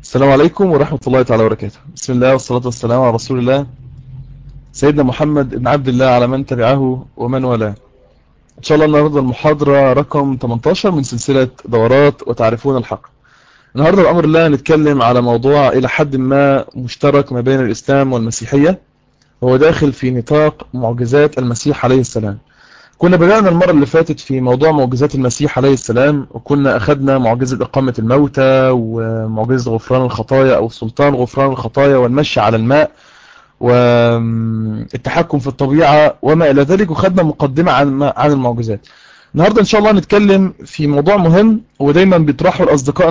السلام عليكم ورحمة الله تعالى وبركاته. بسم الله والصلاة والسلام على رسول الله سيدنا محمد بن عبد الله على من تبعه ومن والاه. إن شاء الله النهاردة المحاضرة رقم 18 من سلسلة دورات وتعرفون الحق. النهاردة بأمر الله نتكلم على موضوع إلى حد ما مشترك ما بين الإسلام والمسيحية، وهو داخل في نطاق معجزات المسيح عليه السلام. كنا بدأنا المرة اللي فاتت في موضوع معجزات المسيح عليه السلام، وكنا أخذنا معجزة إقامة الموتى ومعجزة غفران الخطايا أو سلطان غفران الخطايا والمشي على الماء والتحكم في الطبيعة وما إلى ذلك، وخدنا مقدمة عن المعجزات. النهاردة إن شاء الله نتكلم في موضوع مهم ودايما بيطرحه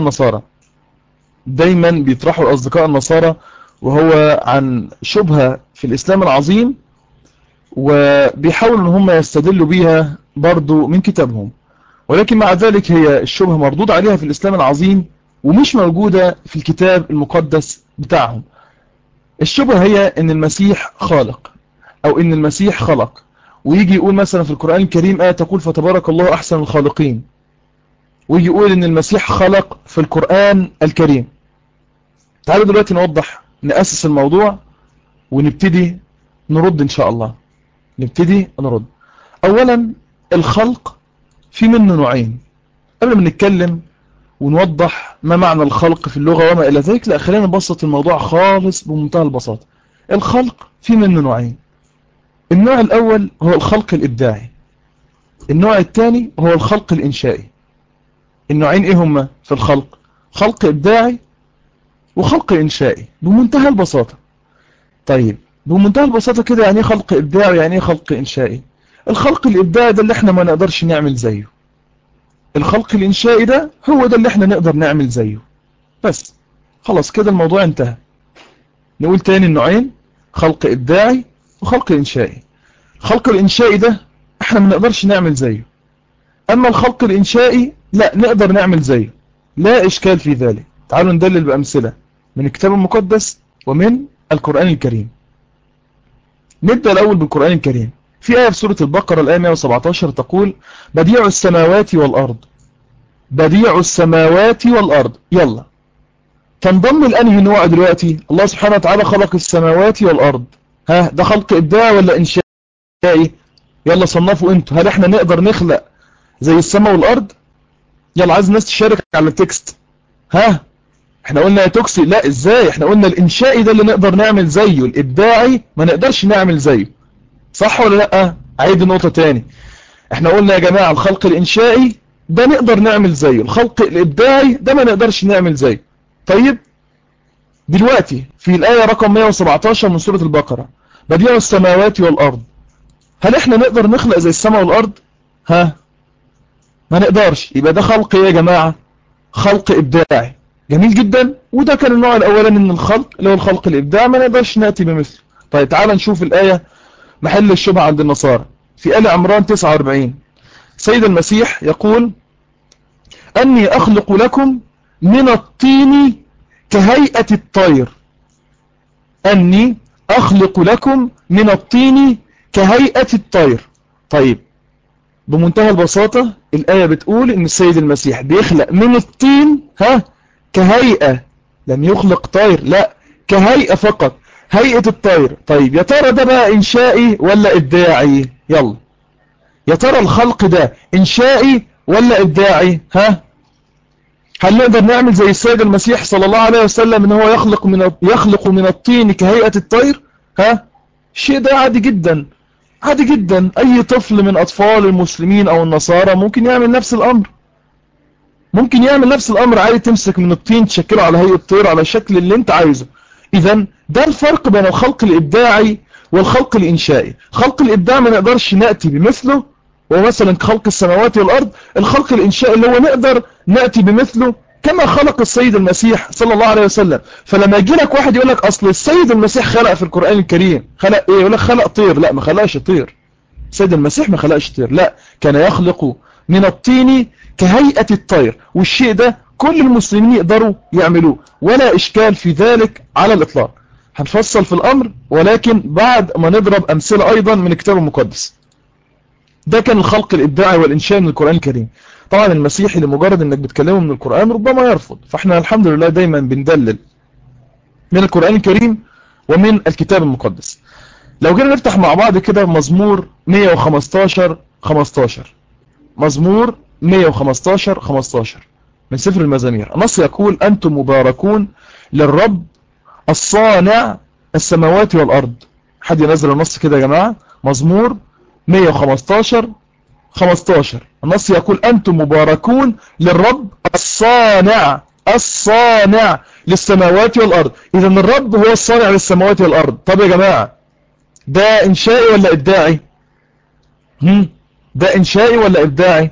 الأصدقاء النصارى، وهو عن شبهة في الإسلام العظيم، وبيحاولوا ان هم يستدلوا بيها برضو من كتابهم، ولكن مع ذلك هي الشبهة مردود عليها في الإسلام العظيم ومش موجودة في الكتاب المقدس بتاعهم. الشبهة هي ان المسيح خالق او ان المسيح خلق، ويجي يقول مثلا في القرآن الكريم آية تقول فتبارك الله أحسن الخالقين، ويجي يقول ان المسيح خلق في القرآن الكريم. تعالوا دلوقتي نأسس الموضوع ونبتدي نرد إن شاء الله. أولا، الخلق في منه نوعين. قبل ما نتكلم ونوضح ما معنى الخلق في اللغة وما إلى ذلك، لا، خلينا نبسط الموضوع خالص بمنتهى البساطة. الخلق في منه نوعين. النوع الأول هو الخلق الإبداعي، النوع الثاني هو الخلق الإنشائي. النوعين إيه هما في الخلق؟ خلق إبداعي وخلق إنشائي بمنتهى البساطة. طيب بمنتهى البساطة كده، يعني ايه خلق إبداعي ويعني ايه خلق إنشائي؟ الخلق الإبداعي ده اللي احنا ما نقدرش نعمل زيه، الخلق الإنشائي ده هو ده اللي احنا نقدر نعمل زيه. بس خلاص كده الموضوع انتهى. نقول تاني النوعين، خلق إبداعي وخلق إنشائي. الخلق الإنشائي ده احنا ما نقدرش نعمل زيه، أما الخلق الإنشائي لا، نقدر نعمل زيه، لا إشكال في ذلك. تعالوا ندلل بأمثلة من الكتاب المقدس ومن القرآن الكريم. نبدأ الأول بالقرآن الكريم. في آية في سورة البقرة الآية 117 تقول بديع السماوات والأرض. بديع السماوات والأرض. يلا تنضم لأنهي نوع دلوقتي؟ الله سبحانه وتعالى خلق السماوات والأرض، ده خلق إبداعي ولا إنشائي؟ يلا صنفوا انتوا، هل احنا نقدر نخلق زي السماء والأرض؟ يلا عايز الناس تشارك على التكست. احنا قلنا يا توكسي لا، ازاي؟ احنا قلنا الإنشائي ده اللي نقدر نعمل زيه، الإبداعي ما نقدرش نعمل زيه، صح ولا لا؟ عيد النقطة تاني. احنا قلنا يا جماعة الخلق الإنشائي ده نقدر نعمل زيه، الخلق الإبداعي ده ما نقدرش نعمل زيه. طيب دلوقتي في الآية رقم 117 من سورة البقرة بديع السماوات والأرض، هل احنا نقدر نخلق زي السماء والأرض؟ ما نقدرش. يبقى ده خلق ايه يا جماعة؟ خلق إبداعي. جميل جدا. وده كان النوع الأولاني من الخلق اللي هو الخلق الإبداعي، ما نقدرش نأتي بمثله. طيب تعال نشوف الآية محل الشبهة عند النصارى. في آل عمران 49 سيد المسيح يقول أني أخلق لكم من الطين كهيئة الطير. أني أخلق لكم من الطين كهيئة الطير. طيب بمنتهى البساطة الآية بتقول إن السيد المسيح بيخلق من الطين كهيئة، لم يخلق طير، لا، كهيئة فقط، هيئة الطير. طيب يا ترى ده بقى إنشائي ولا إبداعي؟ يلا يا ترى الخلق ده إنشائي ولا إبداعي؟ هل نقدر نعمل زي السيد المسيح صلى الله عليه وسلم إن هو يخلق من الطين كهيئة الطير؟ الشيء ده عادي جدا، عادي جدا. أي طفل من أطفال المسلمين أو النصارى ممكن يعمل نفس الأمر، عادي تمسك من الطين تشكله على هيئة طير على الشكل اللي انت عايزه. إذن ده الفرق بين الخلق الإبداعي والخلق الإنشائي. خلق الإبداع ما نقدرش نأتي بمثله، ومثلا خلق السماوات والأرض. الخلق الإنشائي اللي هو نقدر نأتي بمثله كما خلق السيد المسيح صلى الله عليه وسلم. فلما يجي لك واحد يقول لك أصل السيد المسيح خلق في القرآن الكريم، خلق إيه؟ يقول لك خلق طير. لا، ما خلقش طير. السيد المسيح ما خلقش طير، لا، كان يخلق من الطين كهيئة الطير، والشيء ده كل المسلمين يقدروا يعملوه، ولا إشكال في ذلك على الإطلاق. هنفصل في الأمر ولكن بعد ما نضرب أمثلة أيضا من الكتاب المقدس. ده كان الخلق الإبداعي والإنشاء من القرآن الكريم. طبعا المسيحي لمجرد انك بتكلمه من القرآن ربما يرفض، فاحنا الحمد لله دايما بندلل من القرآن الكريم ومن الكتاب المقدس. لو جينا نفتح مع بعض كده مزمور 115 مزمور 115 من سفر المزامير، النص يقول أنتم مباركون للرب الصانع السماوات والأرض. حد ينزل النص كده يا جماعة. مزمور 115 النص يقول أنتم مباركون للرب الصانع للسماوات والأرض. إذا الرب هو الصانع للسماوات والأرض. طب يا جماعة ده إنشائي ولا إبداعي؟ ده إنشائي ولا إبداعي؟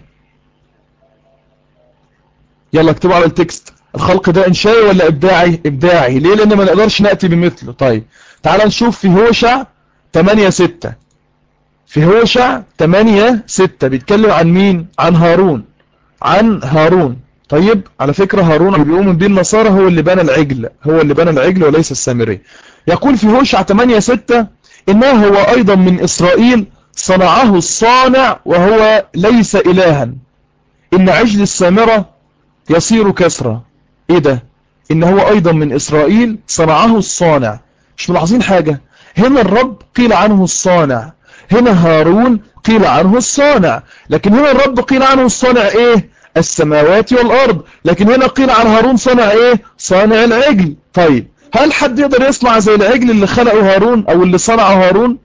يلا اكتبوا على التكست، الخلق ده إنشائي ولا إبداعي؟ إبداعي. ليه؟ لأن ما نقدرش نأتي بمثله. طيب تعال نشوف في هوشع 8:6. في هوشع 8:6 بيتكلم عن مين؟ عن هارون. طيب على فكرة هارون اللي بيؤمن به النصارى هو اللي بنى العجل وليس السامري. يقول في هوشع 8:6 إنه هو أيضا من إسرائيل صنعه الصانع وهو ليس إلها، إن عجل السامرة يصير كسرة. إيه ده؟ إن هو أيضا من إسرائيل صنعه الصانع. مش ملاحظين حاجة؟ هنا الرب قيل عنه الصانع، هنا هارون قيل عنه الصانع. لكن هنا الرب قيل عنه الصانع إيه؟ السماوات والأرض. لكن هنا قيل عن هارون صانع إيه؟ صانع العجل. طيب هل حد يقدر يصنع زي العجل اللي خلقه هارون أو اللي صنعه هارون؟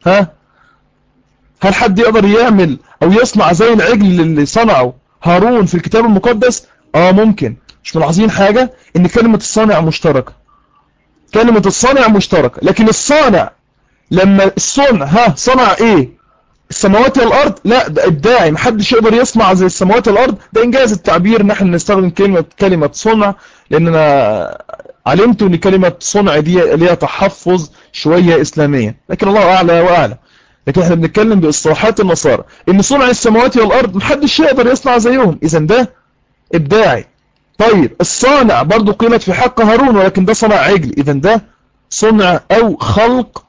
هل حد يقدر يعمل أو يصنع زي العجل اللي صنعه هارون في الكتاب المقدس؟ ممكن. مش ملاحظين حاجة؟ إن كلمة الصانع مشتركة، لكن الصانع لما الصنع صنع إيه؟ السماوات والأرض؟ لا ده إبداعي، محدش يقدر يصنع زي السماوات والأرض. ده إنجاز التعبير إن احنا نستخدم كلمة صنع، لأننا علمت إن كلمة صنع دي ليها تحفظ شوية إسلامية، لكن الله أعلى وأعلى. لكن احنا بنتكلم بإصطلاحات النصارى إن صنع السماوات والأرض محدش يقدر يصنع زيهم، إذا ده إبداعي. طيب الصانع برضو قيلت في حق هارون، ولكن ده صنع عجل، إذا ده صنع أو خلق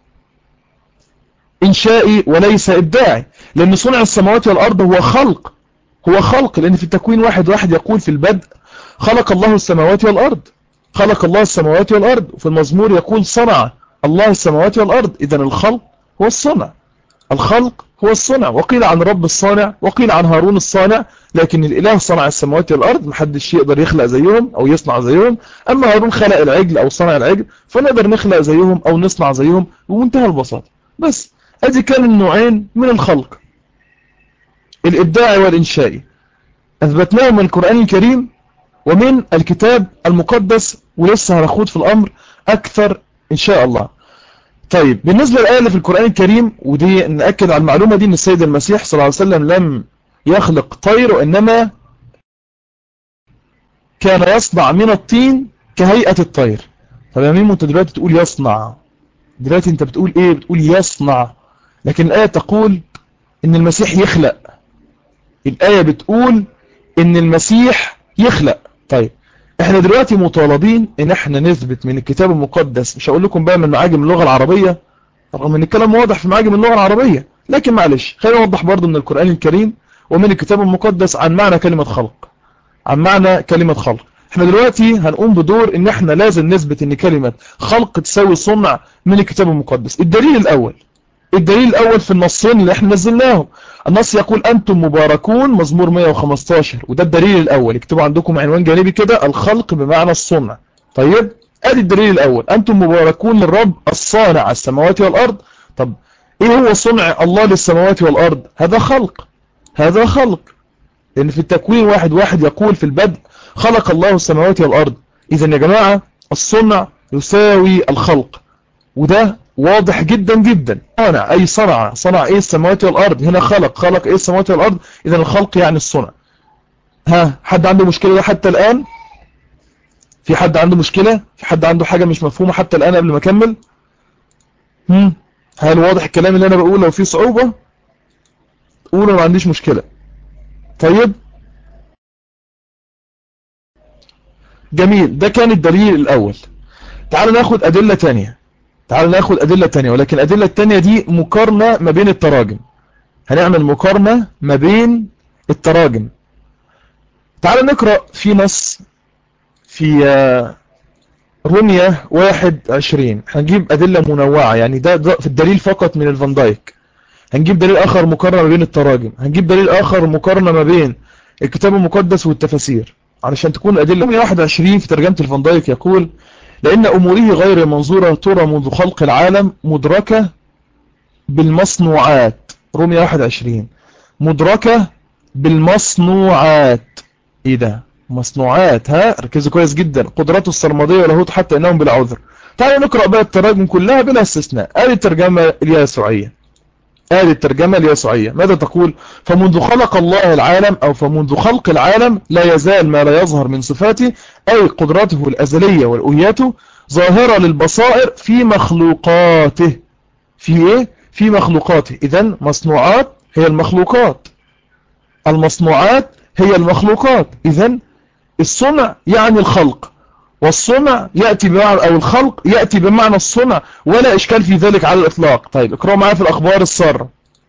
إنشائي وليس إبداعي. لأن صنع السماوات والأرض هو خلق، لأن في التكوين 1:1 يقول في البدء خلق الله السماوات والأرض. وفي المزمور يقول صنع الله السماوات والأرض. إذن الخلق هو الصنع. وقيل عن رب الصانع، وقيل عن هارون الصانع. لكن الإله صنع السماوات والأرض، محدش يقدر يخلق زيهم أو يصنع زيهم. أما هارون خلق العجل أو صنع العجل، فنقدر نخلق زيهم أو نصنع زيهم بمنتهى البساطة. بس ادي كان النوعين من الخلق، الإبداعي والإنشائي، أثبتناه من القرآن الكريم ومن الكتاب المقدس، ولسه هنخوض في الأمر أكثر إن شاء الله. طيب بالنسبة للآية اللي في القرآن الكريم، ودي نأكد على المعلومة دي، أن السيد المسيح صلى الله عليه وسلم لم يخلق طير، وإنما كان يصنع من الطين كهيئة الطير. طب يا ميمو أنت دلوقتي تقول يصنع، دلوقتي أنت بتقول إيه؟ بتقول يصنع، لكن الآية تقول إن المسيح يخلق. الآية بتقول إن المسيح يخلق. طيب احنا دلوقتي مطالبين ان احنا نثبت من الكتاب المقدس، مش هقول لكم بقى من معاجم اللغة العربية رغم ان الكلام واضح في معاجم اللغة العربية، لكن معلش خلينا نوضح برضو من القرآن الكريم ومن الكتاب المقدس عن معنى كلمة خلق. احنا دلوقتي هنقوم بدور ان احنا لازم نثبت ان كلمة خلق تساوي صنع من الكتاب المقدس. الدليل الأول في النصين اللي احنا نزلناهم. النص يقول أنتم مباركون، مزمور 115، وده الدليل الأول. اكتبوا عندكم عنوان جانبي كده، الخلق بمعنى الصنع. طيب ادي الدليل الأول، أنتم مباركون للرب الصانع السماوات والأرض. طب ايه هو صنع الله للسماوات والأرض؟ هذا خلق. لأن في التكوين 1:1 يقول في البدء خلق الله السماوات والأرض. إذن يا جماعة الصنع يساوي الخلق، وده واضح جدا. صنع ايه السماوات والارض. هنا خلق ايه السماوات والارض. اذا الخلق يعني الصنع. حد عنده مشكلة حتى الان؟ في حد عنده مشكلة؟ في حد عنده حاجة مش مفهومة حتى الان قبل ما اكمل؟ هل واضح الكلام اللي انا بقوله؟ لو في صعوبة قولوا، ما عنديش مشكلة. طيب جميل، ده كان الدليل الاول. تعالوا ناخد ادلة تانية، ولكن الأدلة التانية دي مقارنة ما بين التراجم. هنعمل مقارنة ما بين التراجم. تعالوا نقرأ في نص في رومية 21. هنجيب أدلة منوعة، يعني ده في الدليل فقط من الفان دايك. هنجيب دليل آخر مقارنة ما بين التراجم، هنجيب دليل آخر مقارنة ما بين الكتاب المقدس والتفاسير، علشان تكون أدلة. رومية 21 في ترجمة الفان دايك يقول: لأن أموره غير منظورة ترى منذ خلق العالم، مدركة بالمصنوعات. رومية 21 مدركة بالمصنوعات. ايه ده؟ مصنوعات، ها؟ ركزوا كويس جدا. قدراته السرمدية ولاهوت حتى انهم بلا عذر. تعالوا نقرأ بقى التراجم كلها بلا استثناء. آدي الترجمة اليسوعية، آدي الترجمة اليسوعية ماذا تقول؟ فمنذ خلق الله العالم، أو فمنذ خلق العالم لا يزال ما لا يظهر من صفاته، أي قدرته الأزلية والأوياته، ظاهرة للبصائر في مخلوقاته. في إيه؟ في مخلوقاته. إذن مصنوعات هي المخلوقات، المصنوعات هي المخلوقات. إذن الصنع يعني الخلق، والصنع يأتي بمعنى، أو الخلق يأتي بمعنى الصنع، ولا إشكال في ذلك على الإطلاق. طيب اقرأوا معايا في الأخبار السارة،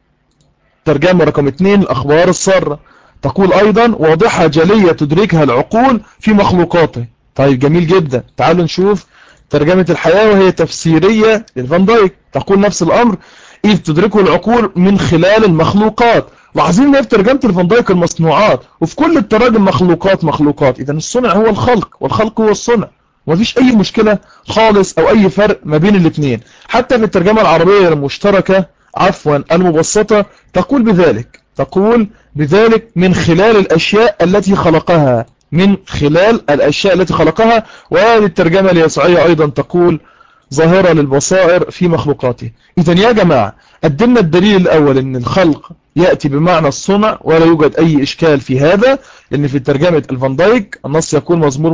ترجمة رقم 2. الأخبار السارة تقول أيضا: واضحة جلية تدركها العقول في مخلوقاته. طيب جميل جدا. تعالوا نشوف ترجمة الحياة وهي تفسيرية للفان دايك، تقول نفس الأمر: إذ تدركه العقول من خلال المخلوقات. لاحظين ان في ترجمة الفان دايك المصنوعات، وفي كل التراجم مخلوقات مخلوقات. إذا الصنع هو الخلق، والخلق هو الصنع، ومفيش أي مشكلة خالص أو أي فرق ما بين الاثنين. حتى في الترجمة العربية المشتركة، عفوا المبسطة، تقول بذلك، تقول بذلك من خلال الأشياء التي خلقها، من خلال الأشياء التي خلقها. وهذه الترجمة اليسوعية أيضا تقول: ظاهرة للبصائر في مخلوقاته. إذا يا جماعة قدمنا الدليل الأول أن الخلق يأتي بمعنى الصنع، ولا يوجد أي إشكال في هذا، لأن في ترجمة الفان دايك النص يقول مزمور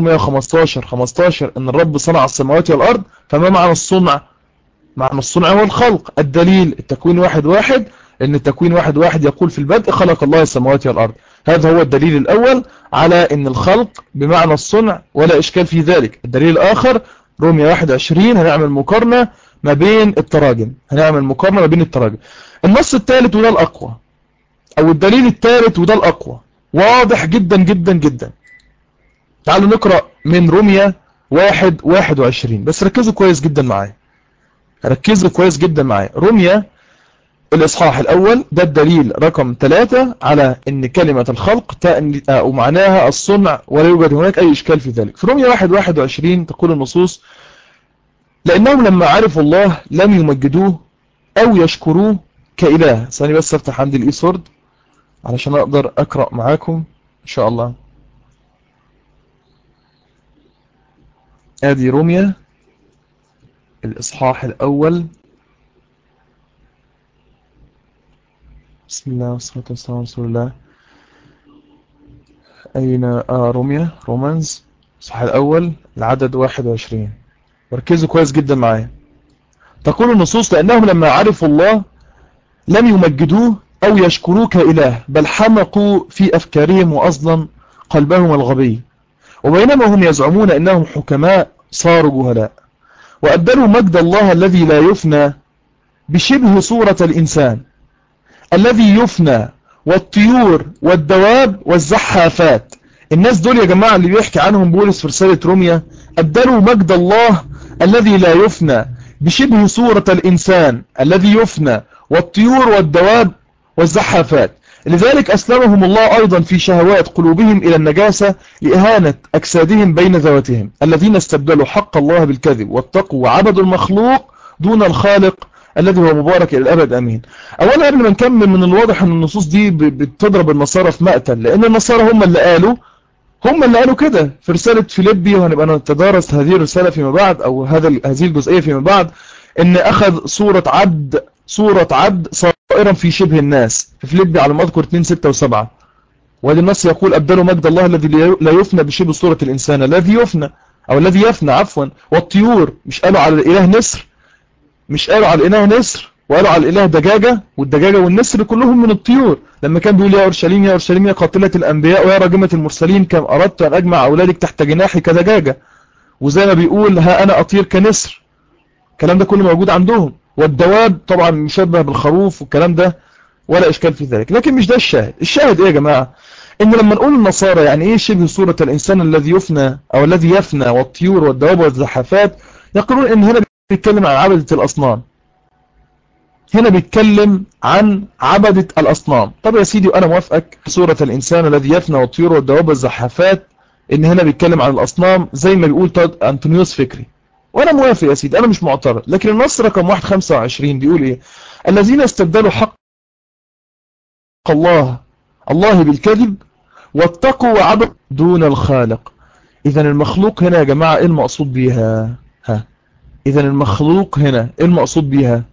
115:15 أن الرب صنع السماوات والأرض. فما معنى الصنع؟ معنى الصنع هو الخلق. الدليل التكوين 1:1، لأن التكوين 1:1 يقول: في البدء خلق الله السماوات والأرض. هذا هو الدليل الأول على أن الخلق بمعنى الصنع، ولا إشكال في ذلك. الدليل الآخر رومية 21، هنعمل مقارنة ما بين التراجم، هنعمل مقارنة ما بين التراجم. النص الثالث وده الأقوى، أو الدليل الثالث وده الأقوى، واضح جدا جدا جدا. تعالوا نقرأ من رومية 1:21، بس ركزوا كويس جدا معايا، ركزوا كويس جدا معايا. رومية الإصحاح الأول، ده الدليل رقم 3 على أن كلمة الخلق ومعناها الصنع، ولا يوجد هناك أي إشكال في ذلك. في رومية 1:21 تقول النصوص: لأنهم لما عرفوا الله لم يمجدوه أو يشكروه كإله. ثاني بس افتح عندي الإيسورد علشان أقدر أقرأ معاكم إن شاء الله. آدي رومية الإصحاح الأول. بسم الله والصلاة والسلام على رسول الله. أين رومية رومانز الإصحاح الأول العدد 21. وركزوا كويس جدا معايا. تقول النصوص: لأنهم لما عرفوا الله لم يمجدوه أو يشكروه كإله، بل حمقوا في أفكارهم وأصلا قلبهم الغبي، وبينما هم يزعمون أنهم حكماء صاروا جهلاء، وأبدلوا مجد الله الذي لا يفنى بشبه صورة الإنسان الذي يفنى، والطيور والدواب والزحافات. الناس دول يا جماعة اللي بيحكي عنهم بولس في رسالة روميا، أبدلوا مجد الله الذي لا يفنى بشبه صورة الإنسان الذي يفنى، والطيور والدواب والزحافات. لذلك أسلمهم الله أيضا في شهوات قلوبهم إلى النجاسة لإهانة أجسادهم بين ذواتهم، الذين استبدلوا حق الله بالكذب واتقوا وعبدوا المخلوق دون الخالق الذي هو مبارك إلى الأبد أمين. أولا قبل ما نكمل، من الواضح أن النصوص دي بتضرب النصارى في مقتل، لأن النصارى هم اللي قالوا كده في رسالة فيليبي، وهنبقى نتدارس هذه الرسالة فيما بعد، أو هذه الجزئية فيما بعد، ان اخذ صورة عبد صائرا في شبه الناس، في فيليبي على ما اذكر 2:6-7. وهذا النص يقول: أبدلوا مجد الله الذي لا يفنى بشبه صورة الإنسان الذي يفنى، أو الذي يفنى عفوا، والطيور. مش قالوا على الإله نسر، مش قالوا على الإله نسر، وقالوا على الإله دجاجة، والدجاجة والنسر كلهم من الطيور. لما كان بيقول: يا أورشليم يا أورشليم يا قاتلة الأنبياء ويا راجمة المرسلين، كم أردت أن أجمع أولادك تحت جناحي كدجاجة. وزي ما بيقول: ها أنا أطير كنسر. الكلام ده كله موجود عندهم. والدواب طبعا مشبه بالخروف، والكلام ده ولا إشكال في ذلك. لكن مش ده الشاهد. الشاهد إيه يا جماعة؟ إن لما نقول النصارى يعني إيه شبه صورة الإنسان الذي يفنى أو الذي يفنى والطيور والدواب والزحافات، يقولون إن هنا بيتكلم عن عبدة الأصنام، هنا بيتكلم عن عبدة الأصنام. طب يا سيدي أنا موافقك صورة الإنسان الذي يفنى والطيور والدواب والزحافات إن هنا بيتكلم عن الأصنام زي ما بيقول أنطونيوس فكري، وأنا موافق يا سيدي، أنا مش معترض. لكن النص رقم 125 بيقول إيه؟ الذين استبدلوا حق الله بالكذب واتقوا وعبدوا دون الخالق. إذن المخلوق هنا يا جماعة إيه المقصود بيها؟ إذن المخلوق هنا إيه المقصود بيها؟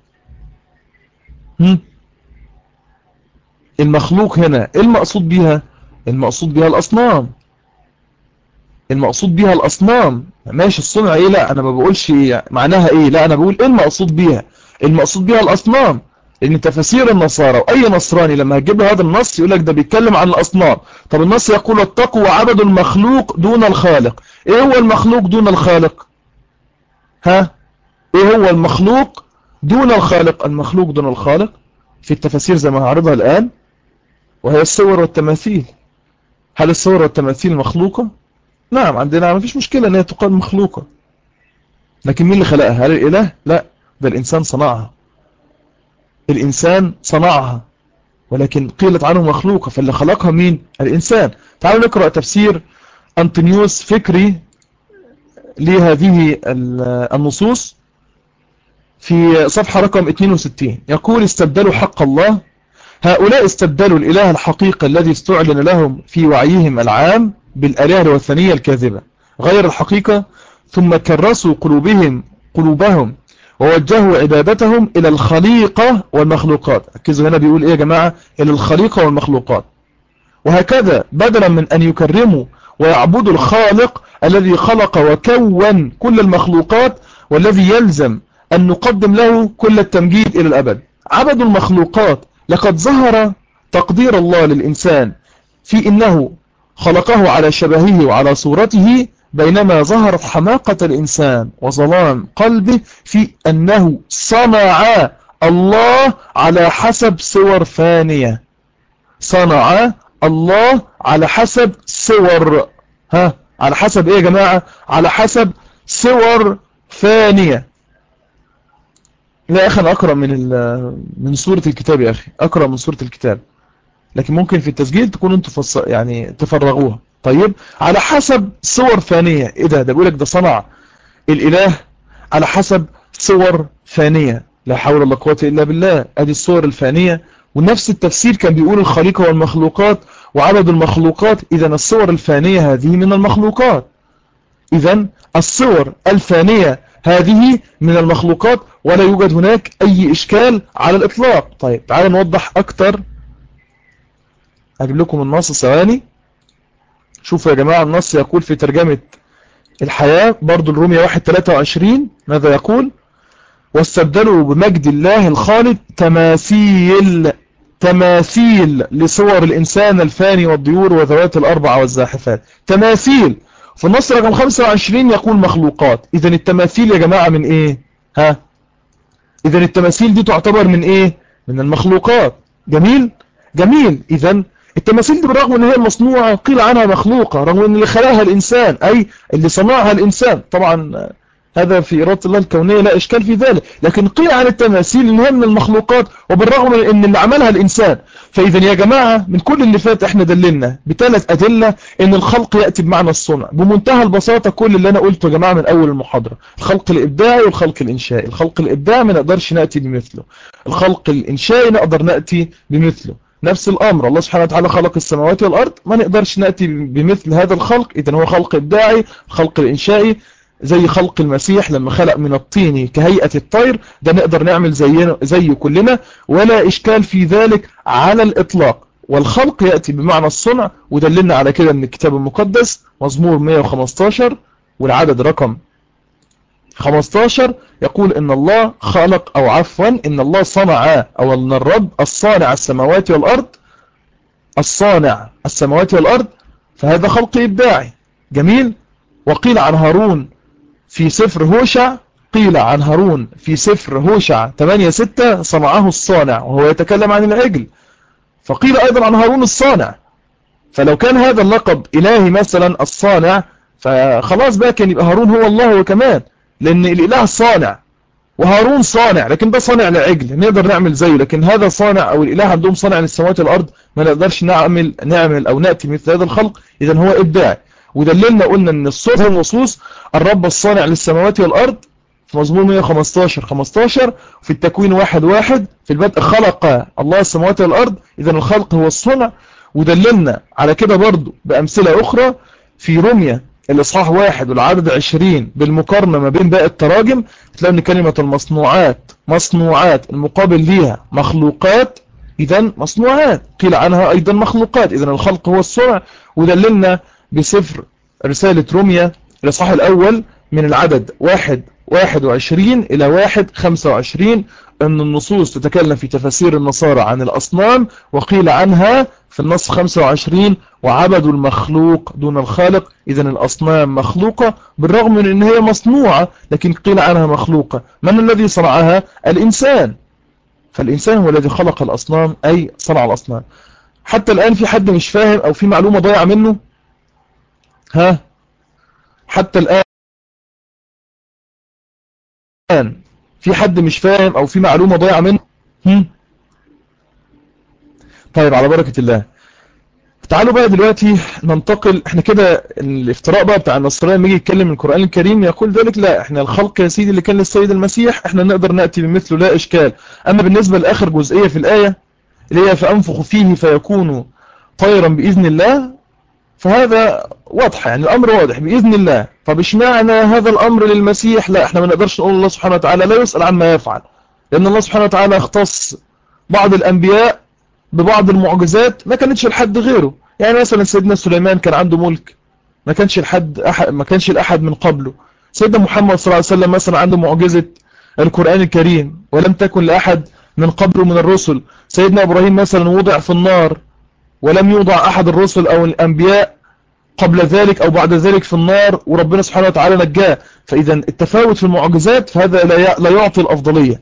المخلوق هنا إيه المقصود بيها؟ المقصود بيها الأصنام، المقصود بيها الأصنام. ماشي الصنع إيه؟ لا أنا ما بقولش معناها إيه، لا أنا بقول إيه المقصود بيها. المقصود بيها الأصنام، لأن تفاسير النصارى وأي نصراني لما هتجيب له هذا النص يقول لك ده بيتكلم عن الأصنام. طب النص يقول اتقوا وعبدوا المخلوق دون الخالق. إيه هو المخلوق دون الخالق؟ إيه هو المخلوق دون الخالق؟ المخلوق دون الخالق في التفاسير زي ما هعرضها الآن، وهي الصور والتماثيل. هل الصور والتماثيل مخلوقة؟ نعم، عندنا ما فيش مشكلة ان هي تقال مخلوقة، لكن مين اللي خلقها؟ هل الإله؟ لا، ده الإنسان صنعها، الإنسان صنعها، ولكن قيلت عنه مخلوقة. فاللي خلقها مين؟ الإنسان. تعالوا نقرأ تفسير أنطونيوس فكري لهذه النصوص في صفحة رقم 62. يقول استبدلوا حق الله، هؤلاء استبدلوا الإله الحقيقي الذي استعلن لهم في وعيهم العام بالآلهة الوثنية الكاذبة غير الحقيقة، ثم كرسوا قلوبهم ووجهوا عبادتهم إلى الخليقة والمخلوقات. ركزوا هنا بيقول إيه يا جماعة؟ إلى الخليقة والمخلوقات. وهكذا بدلا من أن يكرموا ويعبدوا الخالق الذي خلق وكون كل المخلوقات والذي يلزم أن نقدم له كل التمجيد إلى الأبد، عبدوا المخلوقات. لقد ظهر تقدير الله للإنسان في إنه خلقه على شبهه وعلى صورته، بينما ظهرت حماقة الإنسان وظلام قلبه في أنه صنع الله على حسب صور فانية. صنع الله على حسب صور، على حسب إيه يا جماعة؟ على حسب صور فانية. لا يا أخي أنا أقرأ من سورة الكتاب يا أخي، أقرأ من سورة الكتاب، لكن ممكن في التسجيل تكون انتوا يعني تفرغوها. طيب على حسب صور فانية. ايه ده بيقولك ده صنع الإله على حسب صور فانية. لا حول ولا قوة إلا بالله. ادي الصور الفانية. ونفس التفسير كان بيقول الخليقة والمخلوقات وعبد المخلوقات. إذا الصور الفانية هذه من المخلوقات، إذا الصور الفانية هذه من المخلوقات، ولا يوجد هناك أي إشكال على الإطلاق. طيب تعالوا نوضح أكتر. هجيب لكم النص ثواني. شوفوا يا جماعة النص يقول في ترجمة الحياة برضو الرومية 1:23 ماذا يقول؟ واستبدلوا بمجد الله الخالق تماثيل لصور الإنسان الفاني والطيور وذوات الأربع والزاحفات. تماثيل. في النص رقم 25 يقول مخلوقات. إذن التماثيل يا جماعة من إيه؟ إذن التماثيل دي تعتبر من إيه؟ من المخلوقات. جميل؟ جميل. إذن التماثيل دي بالرغم ان هي مصنوعة قيل عنها مخلوقة، رغم ان اللي خلقها الانسان، اي اللي صنعها الانسان. طبعا هذا في إرادة الله الكونية لا إشكال في ذلك، لكن قيل عن التماثيل ان هي من المخلوقات وبالرغم من ان اللي عملها الانسان. فاذا يا جماعة من كل اللي فات احنا دللنا بثلاث ادلة ان الخلق يأتي بمعنى الصنع بمنتهى البساطة. كل اللي انا قلته يا جماعة من اول المحاضرة، الخلق الابداعي والخلق الانشائي. الخلق الابداعي ما نقدرش نأتي بمثله، الخلق الانشائي نقدر نأتي بمثله. نفس الأمر الله سبحانه وتعالى خلق السماوات والأرض، ما نقدرش نأتي بمثل هذا الخلق. إذن هو خلق إبداعي. الخلق الإنشائي زي خلق المسيح لما خلق من الطين كهيئة الطير، ده نقدر نعمل زيه كلنا ولا إشكال في ذلك على الإطلاق. والخلق يأتي بمعنى الصنع، ودللنا على كده من الكتاب المقدس مزمور 115 والعدد رقم 15 يقول إن الله خلق، أو عفوا إن الله صنع، أو أن الرب الصانع السماوات والأرض، الصانع السماوات والأرض. فهذا خلق إبداعي. جميل. وقيل عن هارون في سفر هوشع، قيل عن هارون في سفر هوشع 8:6 صنعه الصانع، وهو يتكلم عن العجل. فقيل أيضا عن هارون الصانع. فلو كان هذا اللقب إلهي مثلا الصانع، فخلاص بقى كان يبقى هارون هو الله وكمان، لأن الإله الصانع وهارون صانع، لكن ده صانع لعجل نقدر نعمل زيه، لكن هذا صانع أو الإله عندهم صانع للسماوات والأرض ما نقدرش نعمل أو نأتي مثل هذا الخلق، إذن هو إبداع. ودللنا قلنا أن الصوت والنصوص الرب الصانع للسماوات والأرض في مزمور 115 في التكوين 1:1 في البدء خلق الله السماوات والأرض، إذن الخلق هو الصنع. ودللنا على كده برضو بأمثلة أخرى في رمية الإصحاح 1 والعدد 20 بالمقارنة ما بين باقي التراجم، تلاقي ان كلمة مصنوعات المقابل ليها مخلوقات، إذن مصنوعات قيل عنها أيضا مخلوقات، إذن الخلق هو الصنع. ودللنا بسفر رسالة رمية الإصحاح الأول من العدد 1:21 إلى 1:25 أن النصوص تتكلم في تفاسير النصارى عن الأصنام، وقيل عنها في النص 25 وعبدوا المخلوق دون الخالق، إذن الأصنام مخلوقة بالرغم من أن هي مصنوعة، لكن قيل عنها مخلوقة. من الذي صنعها؟ الإنسان. فالإنسان هو الذي خلق الأصنام، أي صنع الأصنام. حتى الآن في حد مش فاهم أو في معلومة ضايعة منه؟ حتى الآن في حد مش فاهم أو في معلومة ضايعة منه؟ طيب على بركة الله. تعالوا بقى دلوقتي ننتقل، احنا كده الافتراء بقى بتاع النصرانية لما يجي يتكلم القرآن الكريم يقول ذلك لا، احنا الخلق يا سيدي اللي كان للسيد المسيح احنا نقدر نأتي بمثله لا إشكال. أما بالنسبة لآخر جزئية في الآية اللي هي فأنفخ فيه فيكون طيرا بإذن الله، فهذا واضح، يعني الأمر واضح بإذن الله. طب اشمعنى هذا الأمر للمسيح؟ لا، احنا ما نقدرش نقول الله سبحانه وتعالى لا يسأل عما يفعل، لأن الله سبحانه وتعالى اختص بعض الأنبياء ببعض المعجزات ما كانتش لحد غيره. يعني مثلا سيدنا سليمان كان عنده ملك ما كانش لأحد من قبله. سيدنا محمد صلى الله عليه وسلم مثلا عنده معجزة القرآن الكريم ولم تكن لأحد من قبله من الرسل. سيدنا إبراهيم مثلا وضع في النار ولم يوضع أحد الرسل أو الأنبياء قبل ذلك أو بعد ذلك في النار، وربنا سبحانه وتعالى نجاه. فإذا التفاوت في المعجزات فهذا لا يعطي الأفضلية،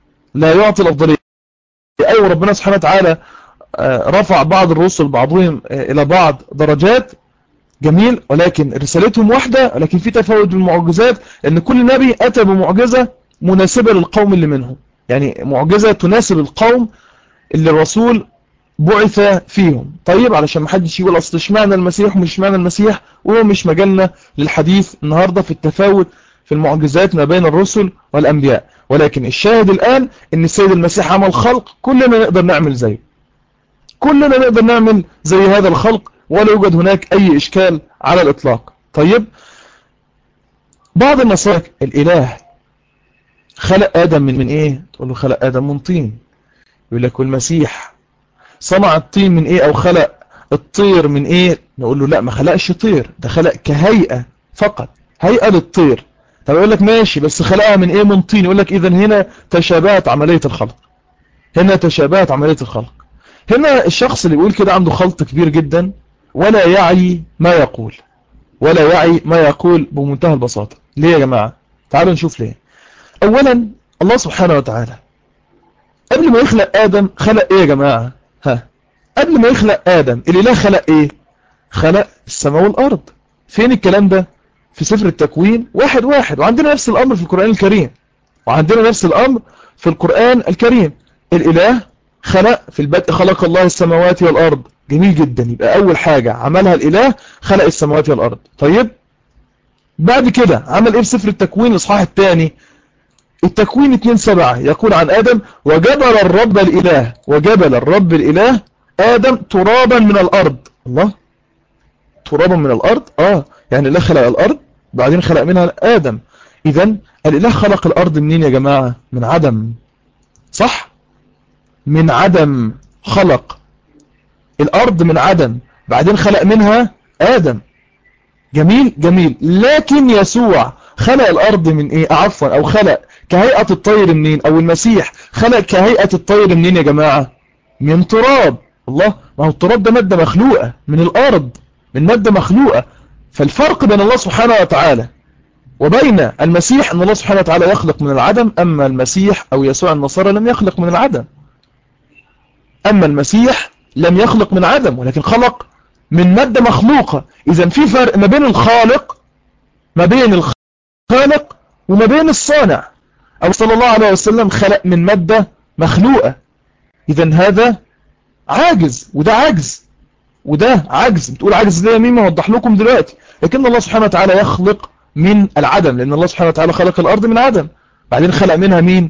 أي ربنا سبحانه وتعالى رفع بعض الرسل بعضهم إلى بعض درجات، جميل، ولكن رسالتهم واحدة، ولكن في تفاوت بالمعجزات لأن كل نبي أتى بمعجزة مناسبة للقوم اللي منهم، يعني معجزة تناسب القوم اللي الرسول بعث فيهم. طيب علشان ما حدش يقول أصل اشمعنى المسيح ومش اشمعنى المسيح، وهو مش مجالنا للحديث النهاردة في التفاوت في المعجزات ما بين الرسل والأنبياء، ولكن الشاهد الآن ان السيد المسيح عمل خلق كلنا نقدر نعمل زيه، كلنا نقدر نعمل زي هذا الخلق ولا يوجد هناك أي إشكال على الإطلاق. طيب بعض النصارى الإله خلق آدم من إيه؟ تقول له خلق آدم من طين. يقول لك والمسيح صنع الطين من إيه أو خلق الطير من إيه؟ نقول له لا، ما خلقش طير، ده خلق كهيئة فقط، هيئة للطير. طب يقول لك ماشي، بس خلقها من إيه؟ من طين. يقول لك إذن هنا تشابهت عملية الخلق، هنا الشخص اللي بيقول كده عنده خلط كبير جدا ولا يعي ما يقول بمنتهى البساطة. ليه يا جماعة؟ تعالوا نشوف ليه. أولا الله سبحانه وتعالى قبل ما يخلق آدم خلق إيه يا جماعة؟ قبل ما يخلق آدم الإله خلق إيه؟ خلق السماء والأرض. فين الكلام ده؟ في سفر التكوين 1:1. وعندنا نفس الأمر في القرآن الكريم، الإله خلق في البدء خلق الله السماوات والأرض. جميل جدا، يبقى أول حاجة عملها الإله خلق السماوات والأرض. طيب بعد كده عمل إيه في سفر التكوين الإصحاح الثاني؟ التكوين 2:7 يقول عن آدم وجبل الرب الإله آدم ترابا من الأرض. الله، ترابا من الأرض؟ يعني الله خلق الأرض بعدين خلق منها آدم. إذن الإله خلق الأرض منين يا جماعة؟ من عدم، صح؟ من عدم خلق الأرض من عدم، بعدين خلق منها آدم. جميل. لكن يسوع خلق الأرض من إيه؟ أو خلق كهيئة الطير منين؟ أو المسيح خلق كهيئة الطير منين يا جماعة؟ من تراب. الله، ما هو التراب ده مادة مخلوقة من الأرض، من مادة مخلوقة. فالفرق بين الله سبحانه وتعالى وبين المسيح أن الله سبحانه وتعالى يخلق من العدم، أما المسيح أو يسوع النصارى لم يخلق من العدم. أما المسيح لم يخلق من عدم ولكن خلق من مادة مخلوقة. إذن في فرق ما بين الخالق وما بين الصانع. أو صلى الله عليه وسلم خلق من مادة مخلوقة، إذن هذا عاجز وده عجز. بتقول عجز ليه يا مين؟ اوضح لكم دلوقتي. لكن الله سبحانه وتعالى يخلق من العدم، لأن الله سبحانه وتعالى خلق الأرض من عدم، بعدين خلق منها مين؟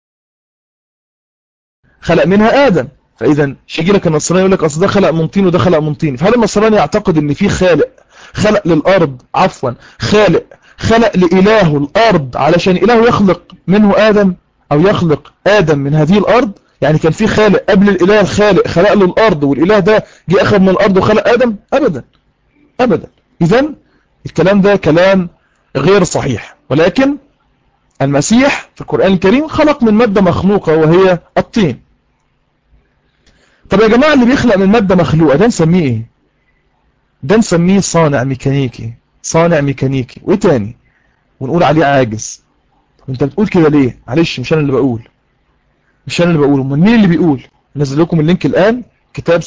خلق منها آدم. فإذا يجي لك النصراني يقول لك أصل ده خلق من طين وده خلق من طين. فهل النصراني يعتقد ان في خلق للأرض، خلق لإله الأرض علشان إله يخلق منه آدم، أو يخلق آدم من هذه الأرض؟ يعني كان في خالق قبل الإله الخالق خلق له الأرض، والإله ده جه أخذ من الأرض وخلق آدم؟ أبدا. إذن الكلام ده كلام غير صحيح. ولكن المسيح في القرآن الكريم خلق من مادة مخلوقة وهي الطين. طب يا جماعة، اللي بيخلق من مادة مخلوقة ده نسميه ايه؟ ده نسميه صانع ميكانيكي. وايه تاني؟ ونقول عليه عاجز. وانت بتقول كده ليه؟ معلش، مش انا اللي بقول، امال مين اللي بيقول؟ نزل لكم اللينك الآن، كتاب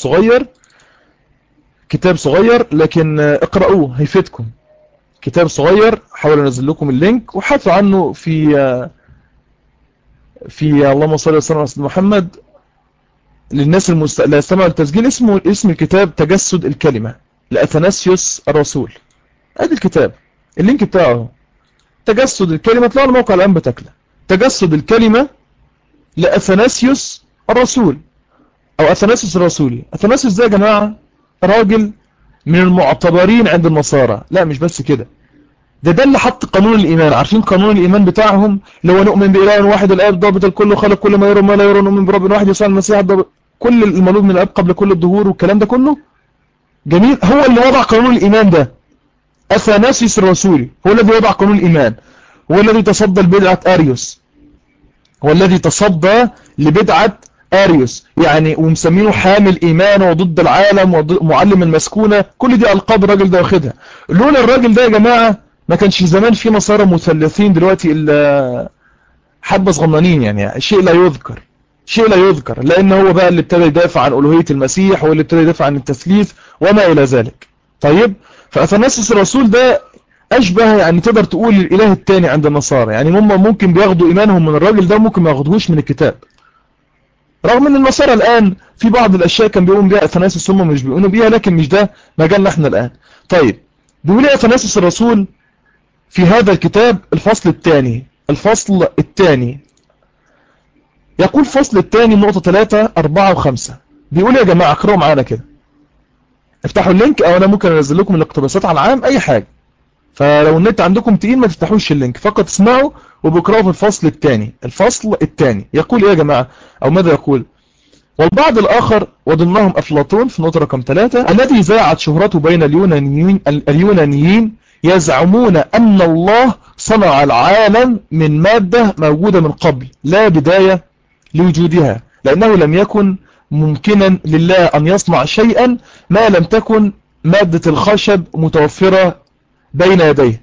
صغير لكن اقرأوه هيفيدكم. كتاب صغير، حاول انزل لكم اللينك وحثوا عنه في اللهم صل وسلم على سيدنا محمد للناس لا يستمعوا التسجيل. اسم الكتاب تجسد الكلمة لأثناسيوس الرسول. ادي الكتاب، اللينك بتاعه تجسد الكلمة، طلعوا الموقع الآن بتكله. تجسد الكلمة لأثناسيوس الرسول أو أثناسيوس الرسولي. أثناسيوس ده يا جماعة راجل من المعتبرين عند النصارى. لا مش بس كده، ده اللي حط قانون الإيمان. عارفين قانون الإيمان بتاعهم؟ اللي هو نؤمن بإله واحد الآب ضابط الكل خلق كل ما يرى وما لا يرى، نؤمن برب واحد يسوع المسيح ضابط كل المولود من الآب قبل كل الظهور، والكلام ده كله جميل. هو اللي وضع قانون الإيمان ده، أثناسيوس الرسولي هو الذي وضع قانون الإيمان، هو الذي تصدى لبدعة أريوس، يعني ومسمينه حامل إيمان وضد العالم ومعلم المسكونة. كل دي ألقاب الراجل ده واخدها. لولا الراجل ده يا جماعة ما كانش زمان في نصارى مثلثين دلوقتي إلا حبة صغنانين، يعني شيء لا يذكر، لأن هو بقى اللي ابتدى يدافع عن ألوهية المسيح، واللي ابتدى يدافع عن التثليث وما إلى ذلك. طيب، فأثناسيوس الرسول ده أشبه، يعني تقدر تقول الإله الثاني عند النصارى. يعني هم ممكن بياخدوا إيمانهم من الراجل ده، ممكن ما ياخدوهوش من الكتاب، رغم ان النصارى الآن في بعض الأشياء كان بيقوم بها أثناسيوس هم مش بيقوموا بيها، لكن مش ده مجالنا احنا الآن. طيب، بيقول ايه أثناسيوس الرسول في هذا الكتاب؟ الفصل الثاني يقول فصل الثاني نقطة 3 4 و5. بيقول يا جماعة اقرأوا معانا كده، افتحوا اللينك، او انا ممكن انزل لكم الاقتباسات على العام، اي حاجة. فلو النت عندكم تقيل ما تفتحوش اللينك، فقط اسمعوا وبقرأوا في الفصل الثاني. يقول ايه يا جماعة، او ماذا يقول؟ والبعض الآخر وضمنهم أفلاطون في نقطة رقم 3 الذي زاعت شهرته بين اليونانيين يزعمون أن الله صنع العالم من مادة موجودة من قبل لا بداية لوجودها، لأنه لم يكن ممكنا لله أن يصنع شيئا ما لم تكن مادة الخشب متوفرة بين يديه.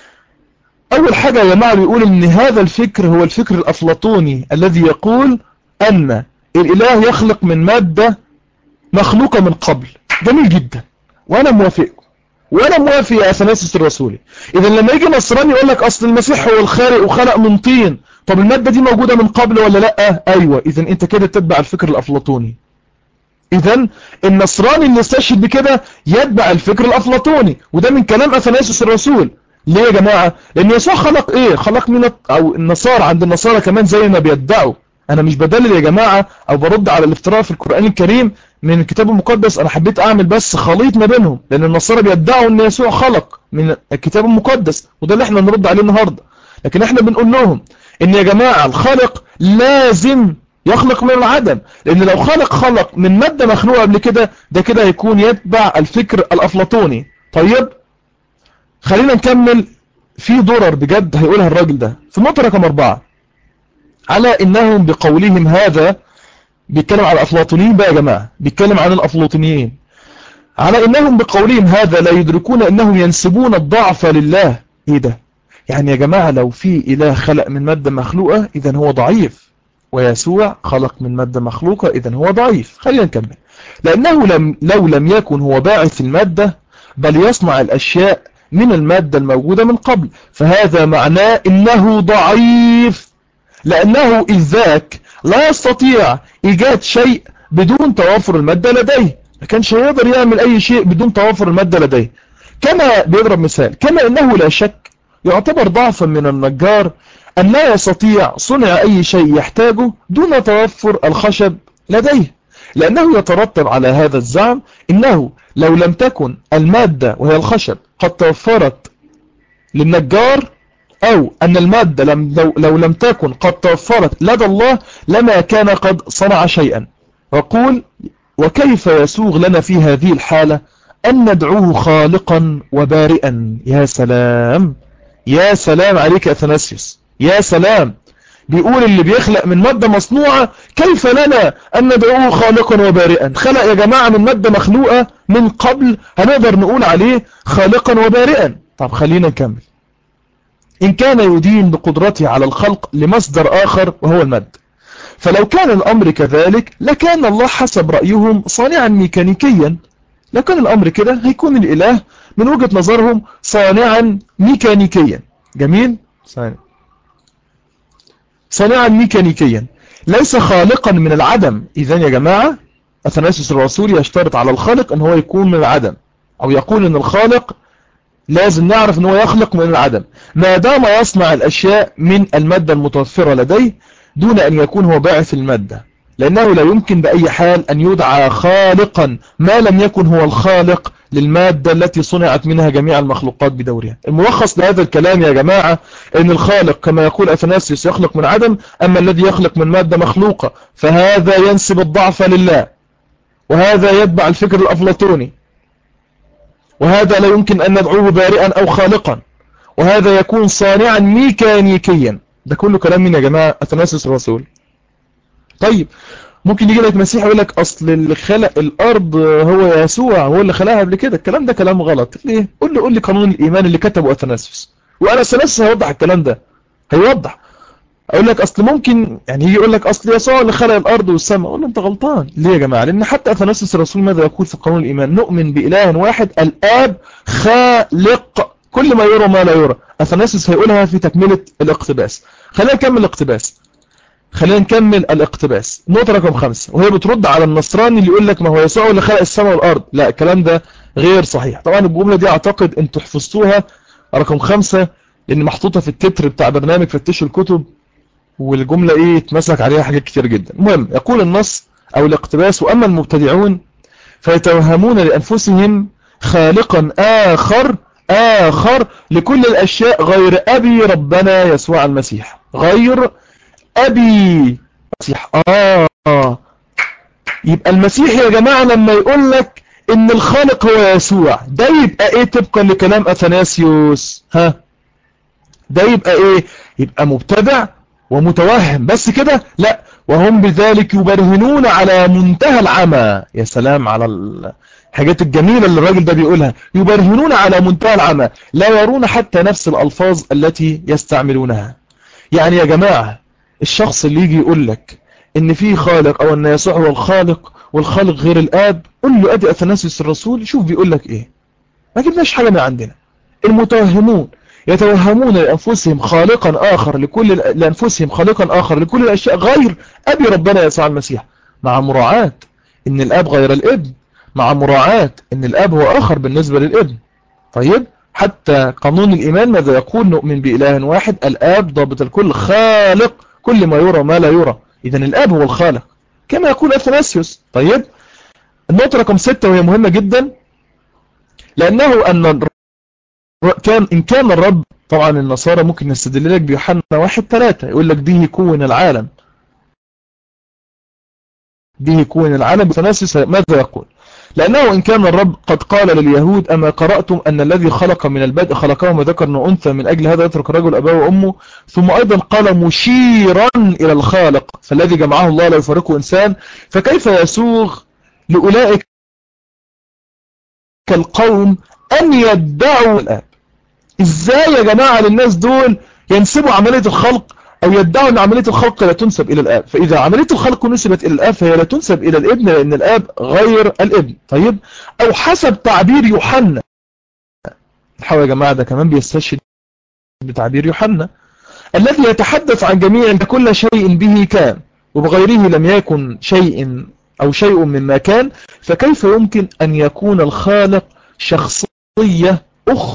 أول حاجة يا جماعة بيقول إن هذا الفكر هو الفكر الأفلاطوني الذي يقول أن الإله يخلق من مادة مخلوقة من قبل. جميل جدا، وأنا موافق يا أثناسيوس الرسولي. إذا لما يجي نصراني يقول لك أصل المسيح هو الخالق وخلق من طين، طب المادة دي موجودة من قبل ولا لأ؟ أيوة. إذا أنت كده تتبع الفكر الأفلاطوني. إذا النصراني اللي يستشهد بكده يتبع الفكر الأفلاطوني، وده من كلام أثناسيوس الرسول. ليه يا جماعة؟ لأن يسوع خلق إيه؟ خلق من أو النصارى، عند النصارى كمان زي ما بيدعوا. أنا مش بدلل يا جماعة أو برد على الافتراء في القرآن الكريم من الكتاب المقدس، أنا حبيت أعمل بس خليط ما بينهم، لأن النصارى بيدعوا أن يسوع خلق من الكتاب المقدس، وده اللي احنا نرد عليه النهاردة. لكن احنا بنقول لهم أن يا جماعة الخالق لازم يخلق من العدم، لأن لو خلق من مادة مخلوقة قبل كده، ده كده هيكون يتبع الفكر الأفلاطوني. طيب، خلينا نكمل. في ضرر بجد هيقولها الراجل ده في النقطة رقم 4 على إنهم بقولهم هذا، بيتكلم على الأفلاطونيين بقى يا جماعة، بيتكلم عن الأفلاطونيين، على إنهم بقولهم هذا لا يدركون إنهم ينسبون الضعف لله. إيه ده؟ يعني يا جماعة لو في إله خلق من مادة مخلوقة إذن هو ضعيف، ويسوع خلق من مادة مخلوقة، إذن هو ضعيف. خلينا نكمل. لأنه لو لم يكن هو باعث المادة بل يصنع الأشياء من المادة الموجودة من قبل، فهذا معناه إنه ضعيف، لأنه إذ ذاك لا يستطيع إيجاد شيء بدون توافر المادة لديه. ما كانش يقدر يعمل أي شيء بدون توافر المادة لديه. كما بيضرب مثال، كما إنه لا شك يعتبر ضعفا من النجار أن لا يستطيع صنع أي شيء يحتاجه دون توفر الخشب لديه، لأنه يترتب على هذا الزعم إنه لو لم تكن المادة وهي الخشب قد توفرت للنجار، أو أن المادة لو لم تكن قد توفرت لدى الله لما كان قد صنع شيئا. وقول وكيف يسوغ لنا في هذه الحالة أن ندعوه خالقا وبارئا. يا سلام، يا سلام عليك أثناسيوس، يا سلام. بيقول اللي بيخلق من مادة مصنوعة كيف لنا أن ندعوه خالقا وبارئا. خلق يا جماعة من مادة مخلوقة من قبل، هنقدر نقول عليه خالقا وبارئا. طب خلينا نكمل. إن كان يدين بقدرته على الخلق لمصدر آخر وهو المادة، فلو كان الأمر كذلك لكان الله حسب رأيهم صانعا ميكانيكيا. لكن الأمر كده هيكون الإله من وجهة نظرهم صانعا ميكانيكيا. جميل، صانعا ميكانيكيا ليس خالقا من العدم. إذن يا جماعة أثناسيوس الرسول يشترط على الخالق أن هو يكون من العدم، أو يقول أن الخالق لازم نعرف أنه يخلق من العدم ما دام يصنع الأشياء من المادة المتوفرة لديه دون أن يكون هو باعث المادة، لأنه لا يمكن بأي حال أن يدعى خالقا ما لم يكن هو الخالق للمادة التي صنعت منها جميع المخلوقات بدورها. الملخص لهذا الكلام يا جماعة أن الخالق كما يقول أثناسيوس يخلق من عدم، أما الذي يخلق من مادة مخلوقة فهذا ينسب الضعف لله، وهذا يتبع الفكر الأفلاطوني، وهذا لا يمكن أن ندعوه بارئا أو خالقا، وهذا يكون صانعا ميكانيكيا. ده كله كلام من يا جماعة أثناسيوس الرسول. طيب ممكن يجي لك مسيح يقول لك أصل اللي خلق الأرض هو يسوع، هو اللي خلقها قبل كده. الكلام ده كلام غلط. ليه؟ قول لي قانون الإيمان اللي كتبه أثناسيوس، وأنا أثناسيوس هيوضح الكلام ده، هيوضح. أقول لك أصل ممكن يعني يجي يقول لك أصل يسوع اللي خلق الأرض والسماء. أقول له أنت غلطان. ليه يا جماعة؟ لأن حتى أثناسيوس الرسول ماذا يقول في قانون الإيمان؟ نؤمن بإله واحد الآب خالق كل ما يرى ما لا يرى. أثناسيوس هيقولها في تكملة الاقتباس. خلينا نكمل الاقتباس. نقطة رقم 5، وهي بترد على النصراني اللي يقول لك ما هو يسوع اللي خلق السماء والأرض. لا، الكلام ده غير صحيح. طبعا الجملة دي أعتقد أنتوا حفظتوها رقم 5 لأن محطوطة في التتر بتاع برنامج فتشوا الكتب، والجملة ايه اتمسك عليها حاجات كتير جدا. المهم يقول النص او الاقتباس: واما المبتدعون فيتوهمون لانفسهم خالقا اخر لكل الاشياء غير ابي ربنا يسوع المسيح. غير ابي المسيح. يبقى المسيح يا جماعة لما يقول لك ان الخالق هو يسوع، ده يبقى ايه طبقا لكلام اثناسيوس؟ ده يبقى ايه؟ يبقى مبتدع ومتوهم بس كده؟ لا، وهم بذلك يبرهنون على منتهى العمى. يا سلام على الحاجات الجميلة اللي الراجل ده بيقولها. يبرهنون على منتهى العمى، لا يرون حتى نفس الألفاظ التي يستعملونها. يعني يا جماعة الشخص اللي يجي يقول لك ان في خالق او ان يسوع هو الخالق والخالق غير الآب، قل له ادي أثناسيوس الرسول شوف بيقول لك ايه. ما جبناش حاجة من عندنا. المتوهمون يتوهمون لأنفسهم خالقا آخر لكل الأشياء غير أبي ربنا يسوع المسيح، مع مراعاة إن الآب غير الابن، مع مراعاة إن الآب هو آخر بالنسبة للابن. طيب حتى قانون الإيمان ماذا يقول؟ نؤمن بإله واحد الآب ضابط الكل خالق كل ما يرى ما لا يرى. إذن الآب هو الخالق كما يقول أثناسيوس. طيب النقطة رقم 6 وهي مهمة جدا، لأنه إن كان الرب، طبعا النصارى ممكن نستدل لك بيوحنا 1:3 يقول لك به يكون العالم، أثناسيوس ماذا يقول؟ لأنه إن كان الرب قد قال لليهود أما قرأتم أن الذي خلق من البدء خلقهما ذكر وأنثى من أجل هذا يترك الرجل أباه وأمه، ثم أيضا قال مشيرا إلى الخالق فالذي جمعه الله لا يفارقه إنسان، فكيف يسوغ لأولئك القوم أن يدعوا الآب؟ ازاي يا جماعة للناس دول ينسبوا عملية الخلق أو يدعوا أن عملية الخلق لا تنسب إلى الآب. فإذا عملية الخلق نسبت إلى الآب فهي لا تنسب إلى الابن لأن الآب غير الابن. طيب، أو حسب تعبير يوحنا، نحاول يا جماعة ده كمان بيستشهد بتعبير يوحنا الذي يتحدث عن جميع كل شيء به كان وبغيره لم يكن شيء أو شيء مما كان، فكيف يمكن أن يكون الخالق شخصية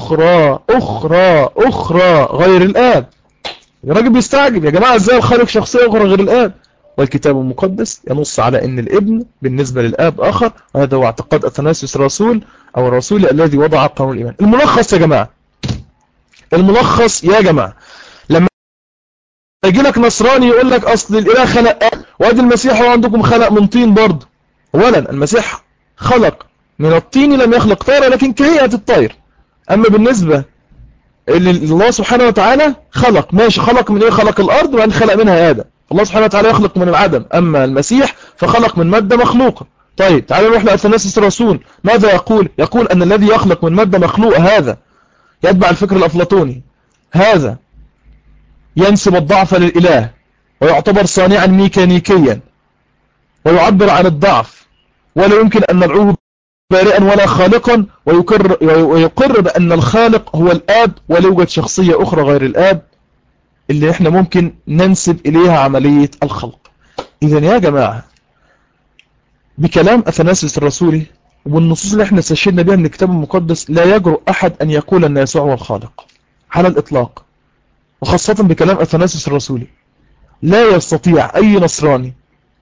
أخرى غير الآب؟ الراجل بيستعجب، يا جماعة ازاي الخالق شخصية أخرى غير الآب؟ والكتاب المقدس ينص على أن الابن بالنسبة للآب آخر، وهذا هو اعتقاد أثناسيوس الرسول أو الرسول الذي وضع قانون الإيمان. الملخص يا جماعة، الملخص يا جماعة، لما يجي لك نصراني يقول لك أصل الإله خلق آب وادي المسيح وعندكم خلق من طين برضه. أولا المسيح خلق من الطين، لم يخلق طير لكن كهيئة الطير. أما بالنسبة الله سبحانه وتعالى خلق، ماشي، خلق من ايه؟ خلق الارض وان خلق منها ادم. الله سبحانه وتعالى يخلق من العدم، اما المسيح فخلق من مادة مخلوقة. طيب تعالوا نروح لأثناسيوس الرسول، ماذا يقول؟ يقول ان الذي يخلق من مادة مخلوقة هذا يتبع الفكر الافلاطوني، هذا ينسب الضعف للاله ويعتبر صانعا ميكانيكيا ويعبر عن الضعف ولا يمكن ان ندعوه بارئا ولا خالقا، ويقر بأن الخالق هو الآب ولا يوجد شخصية أخرى غير الآب اللي احنا ممكن ننسب إليها عملية الخلق. إذن يا جماعة بكلام أثناسيوس الرسولي والنصوص اللي احنا استشهدنا بها من الكتاب المقدس لا يجرؤ أحد أن يقول أن يسوع هو الخالق على الإطلاق، وخاصة بكلام أثناسيوس الرسولي لا يستطيع أي نصراني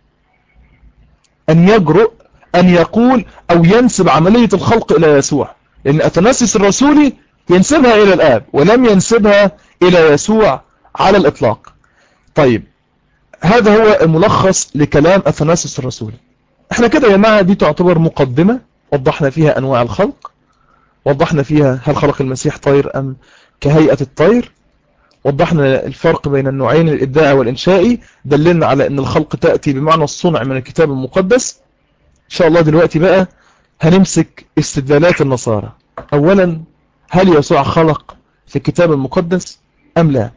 أن يجرؤ أن يقول أو ينسب عملية الخلق إلى يسوع، لأن أثناسيوس الرسولي ينسبها إلى الآب ولم ينسبها إلى يسوع على الإطلاق. طيب هذا هو الملخص لكلام أثناسيوس الرسولي. احنا كده يا جماعة دي تعتبر مقدمة وضحنا فيها أنواع الخلق، وضحنا فيها هل خلق المسيح طير أم كهيئة الطير، وضحنا الفرق بين النوعين الإبداعي والإنشائي، دللنا على أن الخلق تأتي بمعنى الصنع من الكتاب المقدس. إن شاء الله دلوقتي بقى هنمسك استدلالات النصارى. أولا، هل يسوع خلق في الكتاب المقدس أم لا؟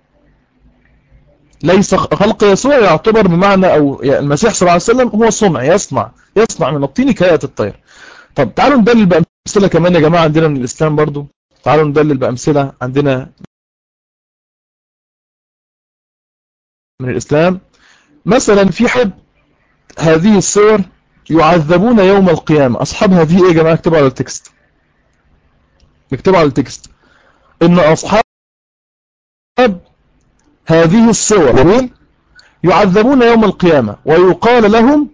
ليس خلق يسوع يعتبر بمعنى أو المسيح صلى الله عليه وسلم هو صنع، يصنع من الطين كهيئة الطير. طب تعالوا ندلل بأمثلة كمان يا جماعة عندنا من الإسلام برضو، تعالوا ندلل بأمثلة عندنا من الإسلام. مثلا في حد هذه الصور يعذبون يوم القيامة، أصحاب هذه إيه يا جماعة؟ اكتبوا على التكست، اكتبوا على التكست إن أصحاب هذه الصور يعذبون يوم القيامة ويقال لهم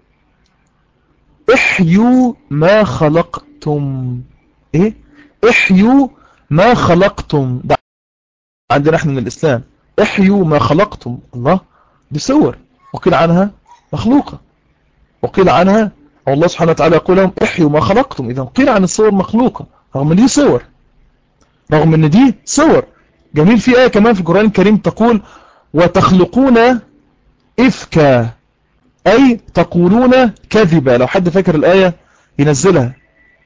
احيوا ما خلقتم. ايه؟ احيوا ما خلقتم، ده عندنا احنا من الإسلام، احيوا ما خلقتم. الله، دي صور وقيل عنها مخلوقة، وقيل عنها الله سبحانه وتعالى يقول لهم احيوا ما خلقتم. إذا قيل عن الصور مخلوقة رغم ان دي صور، رغم ان دي صور. جميل، في آية كمان في القرآن الكريم تقول وتخلقون إفكا، أي تقولون كذبا. لو حد فاكر الآية ينزلها،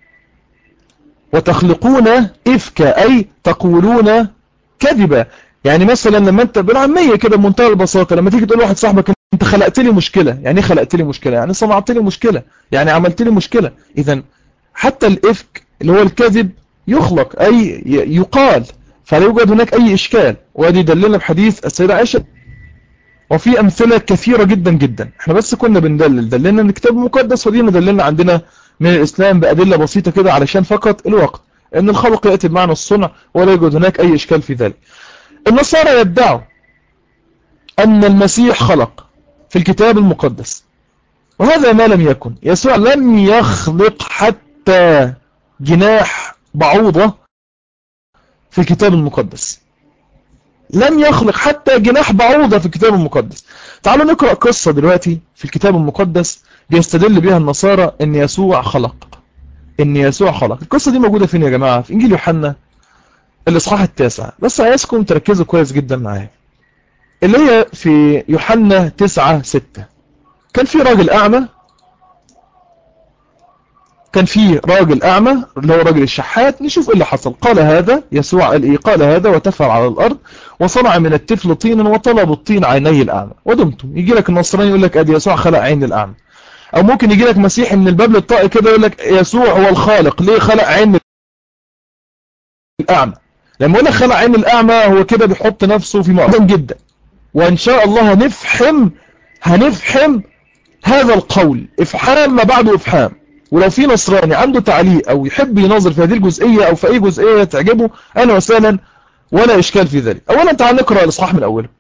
وتخلقون إفكا أي تقولون كذبا. يعني مثلا لما انت بالعامية كده بمنتهى البساطة لما تيجي تقول واحد صاحبك انت خلقت لي مشكلة، يعني ايه خلقت لي مشكلة؟ يعني صنعت لي مشكلة، يعني عملت لي مشكلة. إذن حتى الإفك اللي هو الكذب يخلق أي يقال، فلا يوجد هناك أي إشكال. وادي دلنا بحديث السيدة عائشة، وفي أمثلة كثيرة جدا جدا. احنا بس كنا دلنا من الكتاب المقدس، ودينا دلنا عندنا من الإسلام بأدلة بسيطة كده علشان فقط الوقت، ان الخلق يأتي بمعنى الصنع ولا يوجد هناك أي إشكال في ذلك. النصارى يدعوا أن المسيح خلق في الكتاب المقدس، وهذا ما لم يكن. يسوع لم يخلق حتى جناح بعوضة في الكتاب المقدس، لم يخلق حتى جناح بعوضة في الكتاب المقدس. تعالوا نقرأ قصة دلوقتي في الكتاب المقدس بيستدل بها النصارى ان يسوع خلق، ان يسوع خلق. القصة دي موجودة فين يا جماعة؟ في انجيل يوحنا الاصحاح 9، بس عايزكم تركزوا كويس جدا معايا، اللي هي في يوحنا 9:6. كان في راجل اعمى كان في راجل أعمى اللي هو راجل الشحات، نشوف إيه اللي حصل. قال هذا يسوع قال إيه؟ قال هذا وتفل على الأرض وصنع من الطفل طينا وطلب الطين عيني الأعمى. ودمتم يجي لك النصراني يقول لك أدي يسوع خلق عين الأعمى، أو ممكن يجي لك مسيحي من الباب للطاقة كده يقول لك يسوع هو الخالق، ليه خلق عين الأعمى؟ لما يقول لك خلق عين الأعمى هو كده بيحط نفسه في معظم جدا. وإن شاء الله هنفهم هذا القول إفحام ما بعده إفحام. ولو في نصراني عنده تعليق أو يحب يناظر في هذه الجزئية أو في أي جزئية تعجبه أنا وسهلا، ولا إشكال في ذلك. أولا تعال نقرأ الإصحاح من أوله.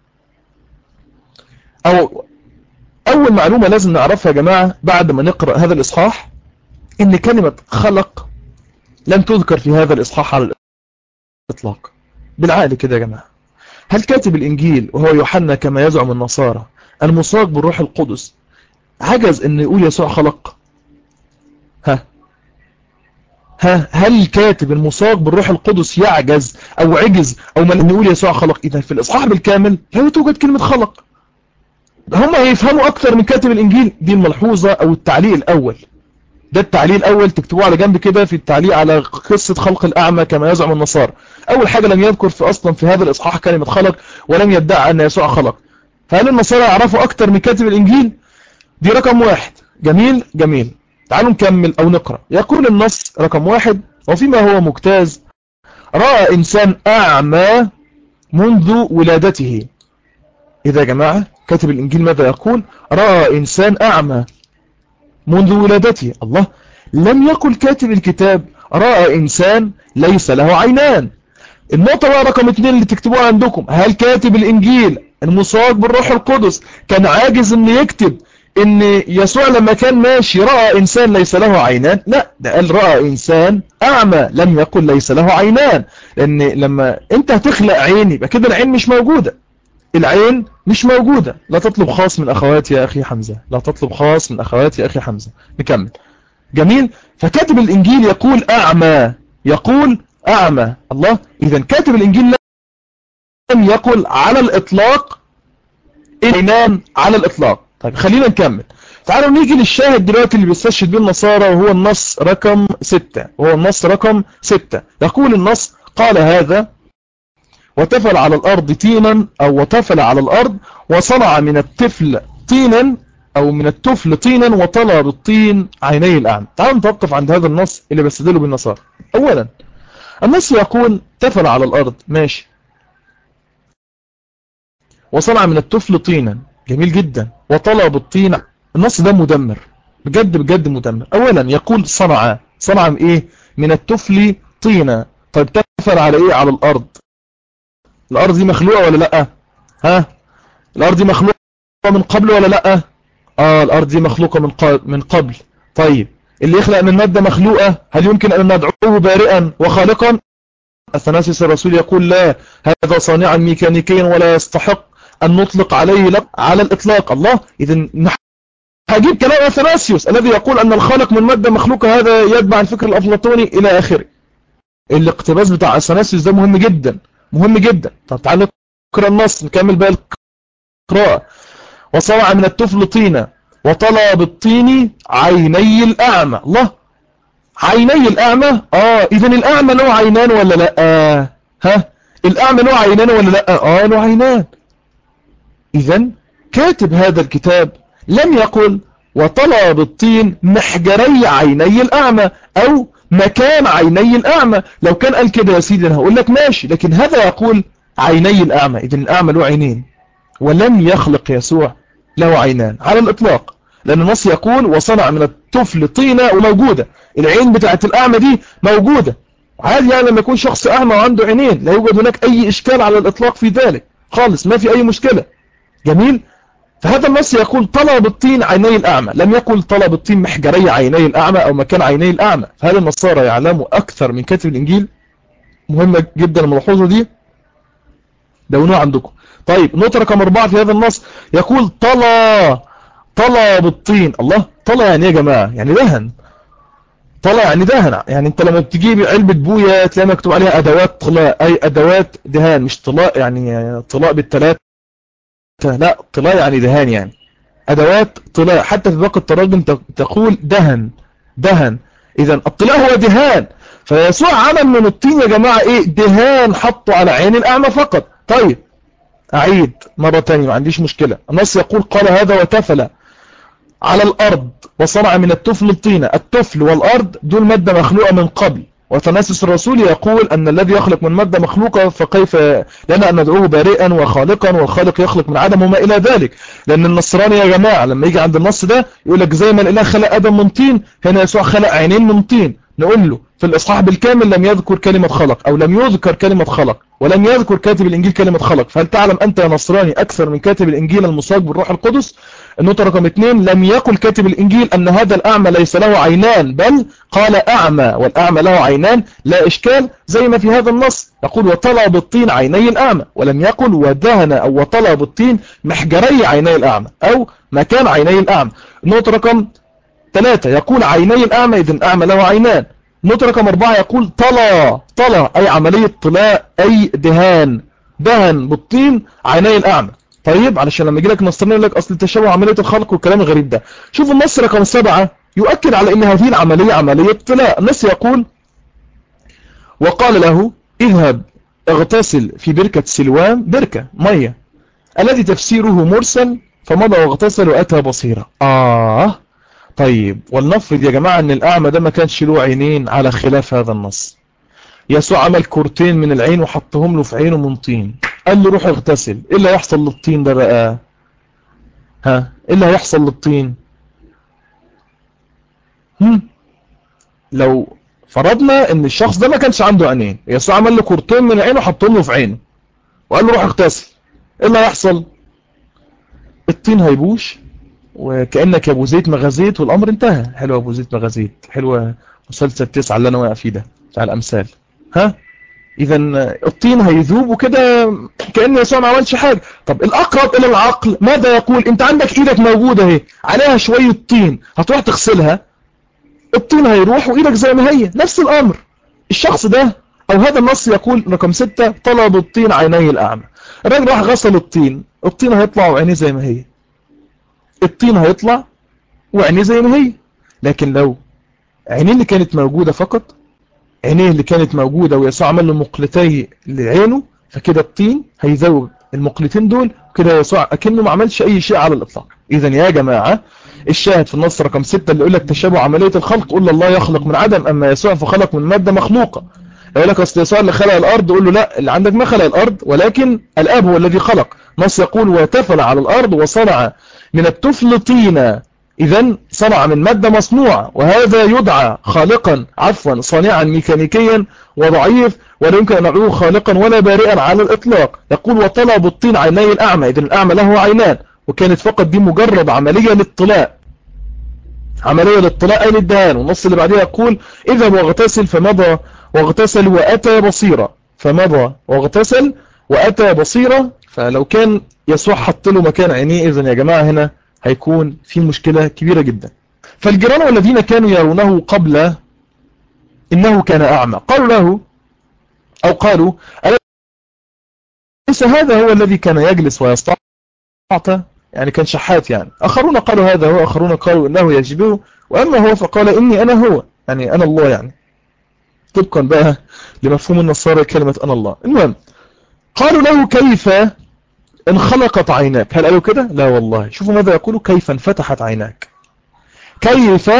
أول معلومة لازم نعرفها يا جماعة بعد ما نقرأ هذا الإصحاح، إن كلمة خلق لم تذكر في هذا الإصحاح على الإطلاق. بالعقل كده يا جماعة، هل كاتب الإنجيل وهو يوحنا كما يزعم النصارى المصاغ بالروح القدس عجز إنه يقول يسوع خلق؟ هل كاتب المصاغ بالروح القدس يعجز أو عجز أو من يقول يسوع خلق؟ إذا في الإصحاح بالكامل لا توجد كلمة خلق. هم هيفهموا أكثر من كاتب الإنجيل. دي الملحوظة أو التعليق الأول. ده التعليق الأول تكتبوه على جنب كده في التعليق على قصة خلق الأعمى كما يزعم النصارى. أول حاجة لم يذكر في أصلا في هذا الإصحاح كلمة خلق، ولم يدعي أن يسوع خلق. فهل النصارى يعرفوا أكثر من كاتب الإنجيل؟ دي رقم واحد. جميل جميل. تعالوا نكمل أو نقرأ. يقول النص رقم واحد: وفيما هو مجتاز رأى إنسان أعمى منذ ولادته. إذا يا جماعة كاتب الإنجيل ماذا يقول؟ رأى إنسان أعمى منذ ولادته. الله، لم يقل كاتب الكتاب رأى إنسان ليس له عينان. النقطة بقى رقم 2 اللي تكتبوها عندكم: هل كاتب الإنجيل المصاغ بالروح القدس كان عاجز إنه يكتب إن يسوع لما كان ماشي رأى إنسان ليس له عينان؟ لا، ده قال رأى إنسان أعمى، لم يقل ليس له عينان. لأن لما أنت هتخلق عين يبقى كده العين مش موجودة. العين مش موجودة. لا تطلب خاص من أخواتي يا أخي حمزة، لا تطلب خاص من أخواتي يا أخي حمزة. نكمل. جميل. فكاتب الإنجيل يقول أعمى، يقول أعمى. الله، إذا كاتب الإنجيل لم يقل على الإطلاق عينان على الإطلاق. طيب خلينا نكمل. تعالوا نيجي للشاهد دلوقتي اللي بيستشهد به النصارى، وهو النص رقم 6. وهو النص رقم 6. يقول النص: قال هذا وتفل على الأرض طينا، أو وتفل على الأرض وصنع من الطفل طينا، أو من الطفل طينا وطلى بالطين عيني الأعمى. تعالوا نتوقف عند هذا النص اللي بيستدلوا بالنصارى. أولا النص يقول تفل على الأرض، ماشي، وصنع من الطفل طينا، جميل جدا، وطلى بالطين. النص ده مدمر بجد بجد مدمر. أولا يقول صنع من إيه؟ من الطفل طينا. طيب تفل على إيه؟ على الأرض. الأرض دي مخلوقة ولا لأ؟ الأرض دي مخلوقة من قبل ولا لأ؟ الأرض دي مخلوقة من قبل. طيب اللي يخلق من مادة مخلوقة هل يمكن أن ندعوه بارئا وخالقا؟ أثناسيوس الرسول يقول لا، هذا صانعا ميكانيكيا ولا يستحق أن نطلق عليه على الإطلاق. الله، إذن هجيب كلام أثناسيوس الذي يقول أن الخالق من مادة مخلوقة، هذا يتبع الفكر الأفلاطوني إلى آخره. الاقتباس بتاع أثناسيوس ده مهم جدا مهم جدا. طب تعالوا نقرأ النص، نكمل بقى القراءة. وصنع من الطفل طينا وطلى بالطين عيني الأعمى. الله، عيني الأعمى. إذن الأعمى له عينان ولا لا؟ الأعمى له عينان ولا لا؟ له عينان. إذن كاتب هذا الكتاب لم يقل وطلى بالطين محجري عيني الأعمى أو مكان عيني الأعمى. لو كان قال كده يا سيدي أنا هقول لك ماشي، لكن هذا يقول عيني الأعمى. إذن الأعمى له عينين، ولم يخلق يسوع له عينان على الإطلاق، لأن النص يقول وصنع من الطفل طينة، وموجودة العين بتاعت الأعمى دي موجودة عادي. يعني لما يكون شخص أعمى وعنده عينين لا يوجد هناك أي إشكال على الإطلاق في ذلك خالص، ما في أي مشكلة. جميل. فهذا النص يقول طلى بالطين عيني الأعمى، لم يقل طلى بالطين محجري عيني الأعمى أو مكان عيني الأعمى. فهل النصارى يعلموا أكثر من كاتب الإنجيل؟ مهمة جدا الملحوظة دي، دونوها عندكم. طيب نقطة رقم 4 في هذا النص يقول طلى بالطين. الله، طلى يعني ايه يا جماعة؟ يعني دهن. طلى يعني دهن. يعني انت لما بتجيب علبة بوية تلاقي مكتوب عليها ادوات طلاء، اي ادوات دهان، مش طلاء يعني طلاء بالثلاثة، لا، طلاء يعني دهان، يعني ادوات طلاء. حتى في باقي التراجم تقول دهن. إذا الطلاء هو دهان، فيسوع عمل من الطين يا جماعة إيه؟ دهان حطه على عين الأعمى فقط. طيب أعيد مرة تانية، ما عنديش مشكلة. النص يقول قال هذا وتفل على الأرض وصنع من التفل الطينة. التفل والأرض دول مادة مخلوقة من قبل، وتناسس الرسول يقول أن الذي يخلق من مادة مخلوقة فكيف لنا أن ندعوه بارئا وخالقا، والخالق يخلق من عدم وما إلى ذلك. لأن النصراني يا جماعة لما يجي عند النص ده يقول لك زي ما الإله خلق آدم من طين، هنا يسوع خلق عينين من طين. نقول له في الإصحاح بالكامل لم يذكر كلمة خلق، أو لم يذكر كلمة خلق، ولم يذكر كاتب الإنجيل كلمة خلق. فهل تعلم أنت يا نصراني أكثر من كاتب الإنجيل المصاج بالروح القدس؟ النقطة رقم 2، لم يقل كاتب الإنجيل أن هذا الأعمى ليس له عينان، بل قال أعمى والأعمى له عينان، لا إشكال زي ما في هذا النص. يقول وطلى بالطين عيني الأعمى، ولم يقل ودهن أو وطلى بالطين محجري عيني الأعمى أو مكان عيني الأعمى. النقطة رقم 3 يقول عيني الأعمى، إذن الأعمى له عينان. النقطة رقم 4 يقول طلى أي عملية طلاء، أي دهن بالطين عيني الأعمى. طيب علشان لما يجي لك نصراني يقول لك أصل التشابه عملية الخلق والكلام الغريب ده. شوف النص رقم 7 يؤكد على أن هذه العملية عملية طلاء. النص يقول وقال له اذهب اغتسل في بركة سلوان، بركة مية الذي تفسيره مرسل، فمضى واغتسل وأتى بصيرا. طيب ولنفرض يا جماعة أن الأعمى ده ما كانش له عينين على خلاف هذا النص. يسوع عمل كورتين من العين وحطهم له في عينه من طين، قال له روح اغتسل. ايه اللي هيحصل للطين ده بقى؟ ايه اللي هيحصل للطين؟ لو فرضنا ان الشخص ده ما كانش عنده عينين، يسوع عمل له كورتين من العين وحطهم له في عينه وقال له روح اغتسل، ايه اللي هيحصل؟ الطين هيبوش وكأنك يا ابو زيت مغازيت والامر انتهى. حلوة ابو زيت مغازيت، حلوة مسلسل 9 اللي انا واقع فيه ده بتاع الامثال. اذا الطين هيذوب وكده كأن يسوع ما عملش حاجة. طب الاقرب الى العقل ماذا يقول؟ انت عندك ايدك موجودة اهي عليها شوية طين، هتروح تغسلها، الطين هيروح وايدك زي ما هي. نفس الامر الشخص ده او هذا النص يقول رقم 6 طلب الطين عيني الاعمى. الراجل راح غسل الطين هيطلع وعينيه زي ما هي، الطين هيطلع وعينيه زي ما هي. لكن لو عينيه اللي كانت موجودة فقط، عينيه اللي كانت موجودة ويسوع عمل له مقلتي لعينه، فكده الطين هيزوج المقلتين دول، وكده يسوع أكنه ما عملش أي شيء على الإطلاق. إذن يا جماعة الشاهد في النص رقم 6 اللي يقول لك تشابه عملية الخلق، قول الله يخلق من عدم، أما يسوع فخلق من مادة مخلوقة. يقول لك أصل يسوع اللي خلق الأرض، قول له لا، اللي عندك ما خلق الأرض ولكن الآب هو الذي خلق. نص يقول وتفل على الأرض وصنع من التفل طينة، إذن صنع من مادة مصنوعة، وهذا يدعى خالقا صانعا ميكانيكيا وضعيف، ولا يمكن أن نعلوه خالقا ولا بارئا على الإطلاق. يقول وطلب الطين عيني الأعمى، إذن الأعمى له عينان، وكانت فقط دي مجرد عملية للطلاء، أي للدهان. والنص اللي بعدها يقول اذهب واغتسل، فمضى واغتسل وأتى بصيرا، فمضى واغتسل وأتى بصيرا. فلو كان يسوع حط له مكان عينيه، إذن يا جماعة هنا هيكون في مشكلة كبيرة جدا. فالجيران والذين كانوا يرونه قبل إنه كان أعمى قالوا له أو قالوا أليس هذا هو الذي كان يجلس ويستعطى؟ يعني كان شحات يعني. آخرون قالوا هذا هو، آخرون قالوا إنه يشبهه، وأما هو فقال إني أنا هو، يعني أنا الله، يعني طبقا بقى لمفهوم النصارى كلمة أنا الله. المهم قالوا له كيف انخلقت عيناك؟ هل قالوا كده؟ لا والله. شوفوا ماذا يقولوا، كيف انفتحت عيناك، كيف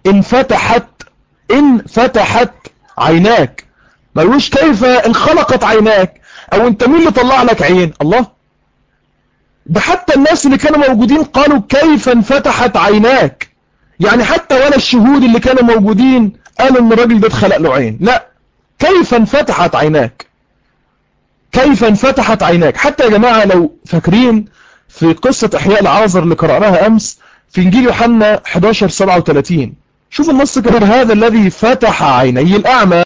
انفتحت عيناك، ما يقولوش كيف انخلقت عيناك او انت مين اللي طلع لك عين. الله، ده حتى الناس اللي كانوا موجودين قالوا كيف انفتحت عيناك، يعني حتى ولا الشهود اللي كانوا موجودين قالوا ان الراجل ده اتخلق له عين، لا، كيف انفتحت عيناك، كيف انفتحت عيناك. حتى يا جماعة لو فاكرين في قصة احياء العازر اللي قرأناها امس في انجيل يوحنا 11:37، شوف النص كده، هذا الذي فتح عيني الأعمى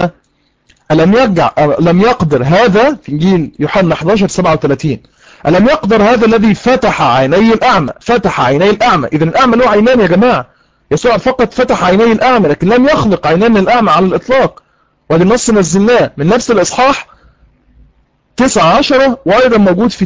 لم يقدر هذا في انجيل يوحنا 11:37، ألم يقدر هذا الذي فتح عيني الأعمى، فتح عيني الأعمى. إذن الأعمى له عينان يا جماعة، يسوع فقط فتح عيني الأعمى لكن لم يخلق عينان الأعمى على الإطلاق. وهذا النص نزلناه من نفس الإصحاح 19، وأيضا موجود في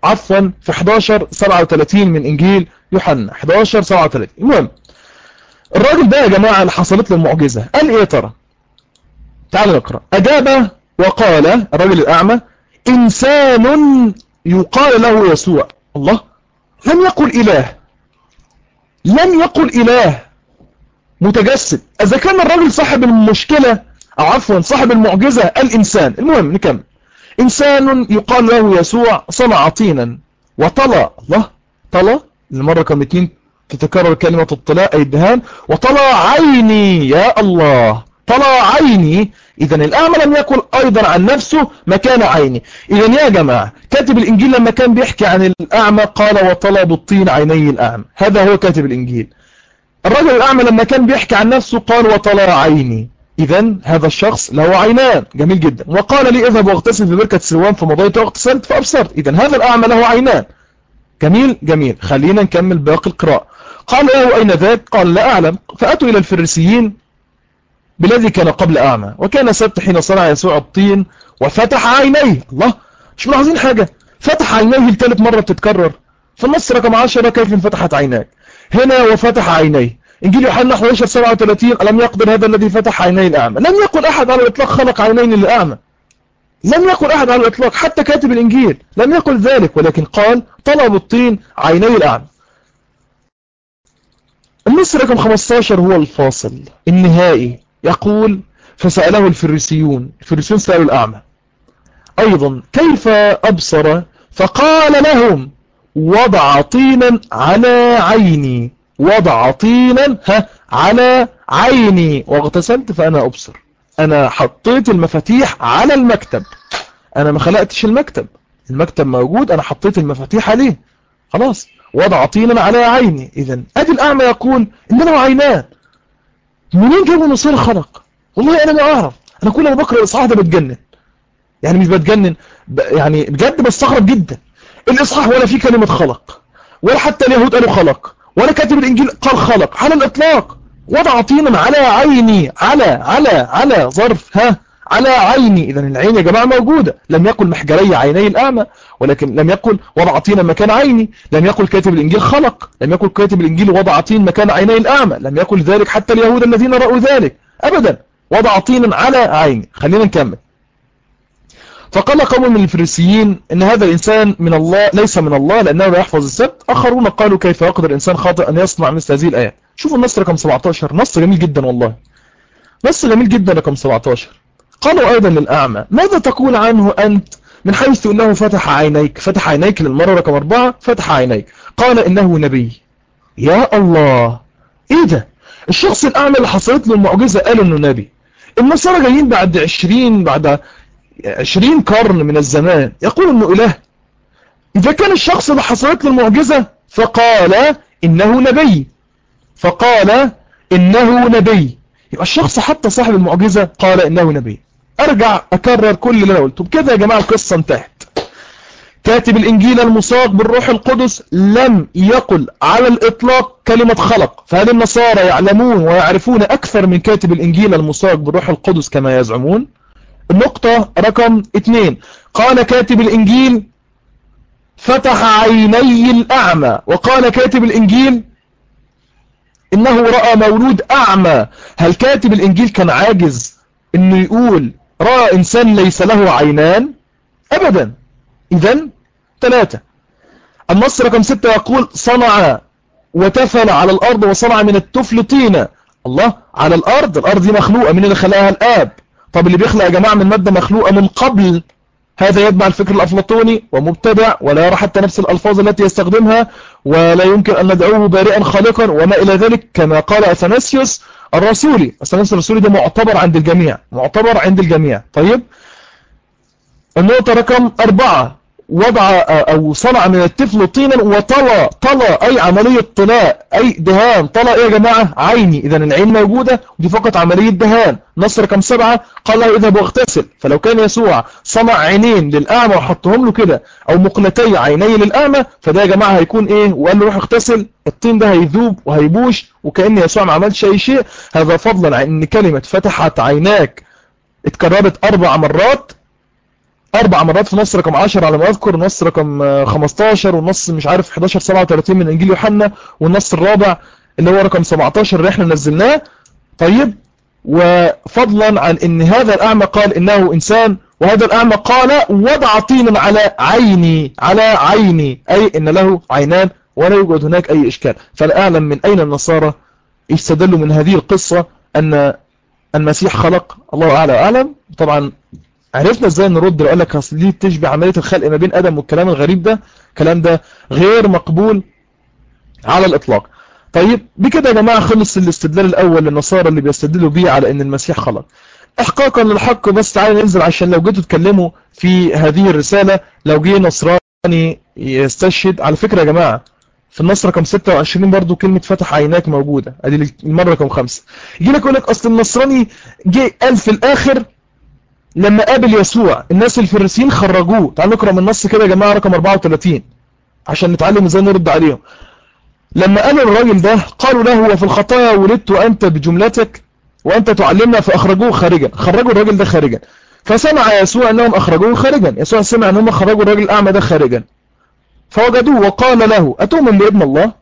في 11:37 من إنجيل يوحنا 11:37. المهم الراجل ده يا جماعة اللي حصلت له المعجزة قال ايه يا ترى؟ تعالوا نقرأ. أجاب وقال الرجل الأعمى إنسان يقال له يسوع. الله، لم يقل إله، لم يقل إله متجسد. إذا كان الرجل صاحب المشكلة أو عفوا صاحب المعجزة الإنسان. المهم نكمل. إنسان يقال له يسوع صنع طينا وطلع. الله، طلع المرة رقم 2 تتكرر كلمة الطلاء أي الدهان. وطلع عيني، يا الله، طلع عيني. إذا الأعمى لم يقل أيضا عن نفسه مكان عيني. إذا يا جماعة كاتب الإنجيل لما كان بيحكي عن الأعمى قال وطلع بالطين عيني الأعمى، هذا هو كاتب الإنجيل. الرجل الأعمى لما كان بيحكي عن نفسه قال وطلع عيني. إذا هذا الشخص له عينان. جميل جدا. وقال لي اذهب واغتسل في بركة سلوان فمضيت واغتسلت فأبصرت. إذا هذا الأعمى له عينان. جميل جميل. خلينا نكمل باقي القراءة. قال له أين ذاك؟ قال لا أعلم. فأتوا إلى الفريسيين بالذي كان قبل أعمى وكان سبت حين صنع يسوع الطين وفتح عينيه. الله، مش ملاحظين حاجة؟ فتح عينيه لثالث مرة بتتكرر في النص رقم 10. كيف انفتحت عيناك؟ هنا وفتح عينيه. إنجيل يوحنا 11:37 ألم يقدر هذا الذي فتح عيني الأعمى؟ لم يقل أحد على الإطلاق خلق عينين للأعمى، لم يقل أحد على الإطلاق، حتى كاتب الإنجيل لم يقل ذلك، ولكن قال طلب الطين عيني الأعمى. النص رقم 15 هو الفاصل النهائي. يقول فسأله الفريسيون سألوا الأعمى أيضا كيف أبصر؟ فقال لهم وضع طينا على عيني، وضع طينا على عيني واغتسلت فأنا أبصر. أنا حطيت المفاتيح على المكتب، أنا ما خلقتش المكتب، المكتب موجود، أنا حطيت المفاتيح عليه، خلاص. وضع طينا على عيني. إذن أدي الأعمى يقول إن له عينان. منين جابوا نصير خلق؟ والله أنا ما أعرف. أنا كل ما بقرأ الإصحاح ده بتجنن، يعني مش بتجنن، يعني بجد بستغرب جدا. الإصحاح ولا فيه كلمة خلق، ولا حتى اليهود قالوا خلق، ولا كاتب الإنجيل قال خلق على الإطلاق. وضع طينا على عيني، على ظرف على عيني. إذا العين يا جماعة موجودة. لم يقل محجري عيني الأعمى، ولكن لم يقل وضع طينا مكان عيني. لم يقل كاتب الإنجيل خلق، لم يقل كاتب الإنجيل وضع طين مكان عيني الأعمى. لم يقل ذلك حتى اليهود الذين رأوا ذلك أبدا. وضع طينا على عيني. خلينا نكمل. فقال قوم من الفريسيين إن هذا الإنسان من الله، ليس من الله لأنه لا يحفظ السبت. آخرون قالوا كيف يقدر إنسان خاطئ أن يصنع مثل هذه الآيات. شوفوا النص رقم 17، نص جميل جدا والله، نص جميل جدا رقم 17. قالوا أيضا للأعمى ماذا تقول عنه أنت من حيث أنه فتح عينيك؟ فتح عينيك للمرة رقم 4، فتح عينيك. قال إنه نبي. يا الله، إيه ده؟ الشخص الأعمى اللي حصلت له المعجزة قالوا إنه نبي. النصارى جايين بعد 20 قرن من الزمان يقول إنه إله. إذا كان الشخص اللي حصلت له المعجزة فقال إنه نبي، فقال إنه نبي، يبقى الشخص حتى صاحب المعجزة قال إنه نبي. أرجع أكرر كل اللي أنا قلته بكده يا جماعة. القصة انتهت. كاتب الإنجيل المصاغ بالروح القدس لم يقل على الإطلاق كلمة خلق. فهل النصارى يعلمون ويعرفون أكثر من كاتب الإنجيل المصاغ بالروح القدس كما يزعمون؟ النقطة رقم 2، قال كاتب الإنجيل فتح عيني الأعمى، وقال كاتب الإنجيل إنه رأى مولود أعمى. هل كاتب الإنجيل كان عاجز إنه يقول رأى إنسان ليس له عينان؟ أبدا. إذن 3. النص رقم 6 يقول صنع وتفل على الأرض وصنع من التفل طينة. الله، على الأرض، الأرض دي مخلوقة، من اللي خلقها؟ الآب. طب اللي بيخلق يا جماعة من مادة مخلوقة من قبل، هذا يتبع الفكر الأفلاطوني ومبتدع ولا يرى حتى نفس الألفاظ التي يستخدمها، ولا يمكن أن ندعوه بارئا خالقا وما إلى ذلك، كما قال أثناسيوس الرسولي. أثناسيوس الرسولي ده معتبر عند الجميع، معتبر عند الجميع. طيب، النقطة رقم 4، وضع أو صنع من الطفل طينا وطلى. طلى أي عملية طلاء، أي دهان. طلى إيه يا جماعة؟ عيني. إذا العين موجودة ودي فقط عملية دهان. نص رقم 7 قال له اذهب واغتسل. فلو كان يسوع صنع عينين للأعمى وحطهم له كده، أو مقلتي عيني للأعمى، فده يا جماعة هيكون إيه؟ وقال له روح اغتسل، الطين ده هيذوب وهيبوش وكأن يسوع ما عملش أي شيء. هذا فضلا عن أن كلمة فتحت عيناك اتكررت 4 مرات، 4 مرات في نص رقم 10 على ما أذكر، نص رقم 15، والنص مش عارف 11:37 من إنجيل يوحنا، والنص الرابع اللي هو رقم 17 اللي احنا نزلناه. طيب، وفضلا عن ان هذا الأعمى قال انه انسان، وهذا الأعمى قال وضع طينا على عيني، اي ان له عينان ولا يوجد هناك اي اشكال. فلا اعلم من اين النصارى استدلوا من هذه القصة ان المسيح خلق. الله اعلى واعلم. طبعا عرفنا ازاي نرد لو قال لك اصل دي تشبه عملية الخلق ما بين ادم والكلام الغريب ده. الكلام ده غير مقبول على الاطلاق. طيب، بكده يا جماعة خلص الاستدلال الاول للنصارى اللي بيستدلوا بيه على ان المسيح خلق. احقاقا للحق، بس تعالى ننزل عشان لو جيتوا تتكلموا في هذه الرسالة، لو جه نصراني يستشهد، على فكرة يا جماعة في النص رقم 26 برضو كلمة فتح عيناك موجودة، ادي المرة رقم 5. يجي لك يقول لك اصل النصراني جه قال في الاخر لما قابل يسوع الناس الفريسيين خرجوه. تعالوا نقرأ من النص كده يا جماعة رقم 34 عشان نتعلم ازاي نرد عليهم. لما قال الراجل ده قالوا له وفي الخطايا ولدت وأنت بجملتك وأنت تعلمنا، فأخرجوه خارجا. خرجوا الراجل ده خارجا. فسمع يسوع أنهم أخرجوه خارجا. يسوع سمع أنهم خرجوا الراجل الأعمى ده خارجا، فوجدوه وقال له أتؤمن بابن الله؟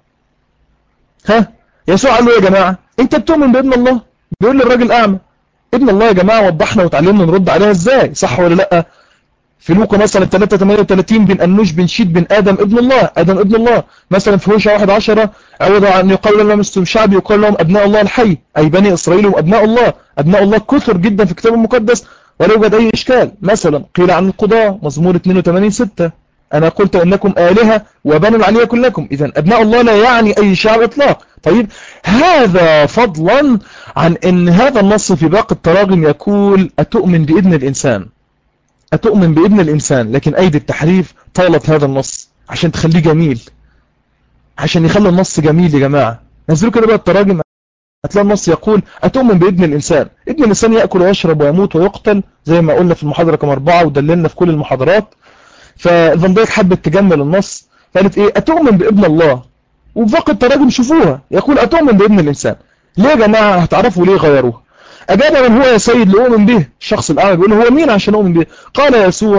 يسوع قال له يا جماعة أنت بتؤمن بابن الله؟ بيقول للراجل الأعمى ابن الله. يا جماعة وضحنا وتعلمنا نرد عليها ازاي، صح ولا لا؟ في لوقا مثلا 3:38 بن أنوش بن شيد بن آدم ابن الله، آدم ابن الله. مثلا في هوشع 1:10 عوض عن يقال لهم مسلم شعبي يقال لهم أبناء الله الحي، أي بني إسرائيل وأبناء الله. أبناء الله كثر جدا في الكتاب المقدس ولا يوجد أي إشكال. مثلا قيل عن القضاء مزمور 82:6 أنا قلت إنكم آلهة وبنوا العليا كلكم. إذا أبناء الله لا يعني أي شعب إطلاق. طيب، هذا فضلا عن أن هذا النص في باقي التراجم يقول أتؤمن بابن الإنسان، أتؤمن بابن الإنسان، لكن أيدي التحريف طالت هذا النص عشان تخليه جميل، عشان يخلي النص جميل. يا جماعة نزلوا كده بقى التراجم هتلاقي النص يقول أتؤمن بابن الإنسان. ابن الإنسان يأكل ويشرب ويموت ويقتل زي ما قلنا في المحاضرة رقم 4 ودللنا في كل المحاضرات. فالفان دايك حبت تجمل النص قالت إيه أتؤمن بابن الله، وفي باقي التراجم شوفوها يقول أتؤمن بابن الإنسان. ليه يا جماعة؟ هتعرفوا ليه غيروها. أجاب من هو يا سيد لأؤمن به. الشخص الأعمى بيقول هو مين عشان أؤمن به؟ قال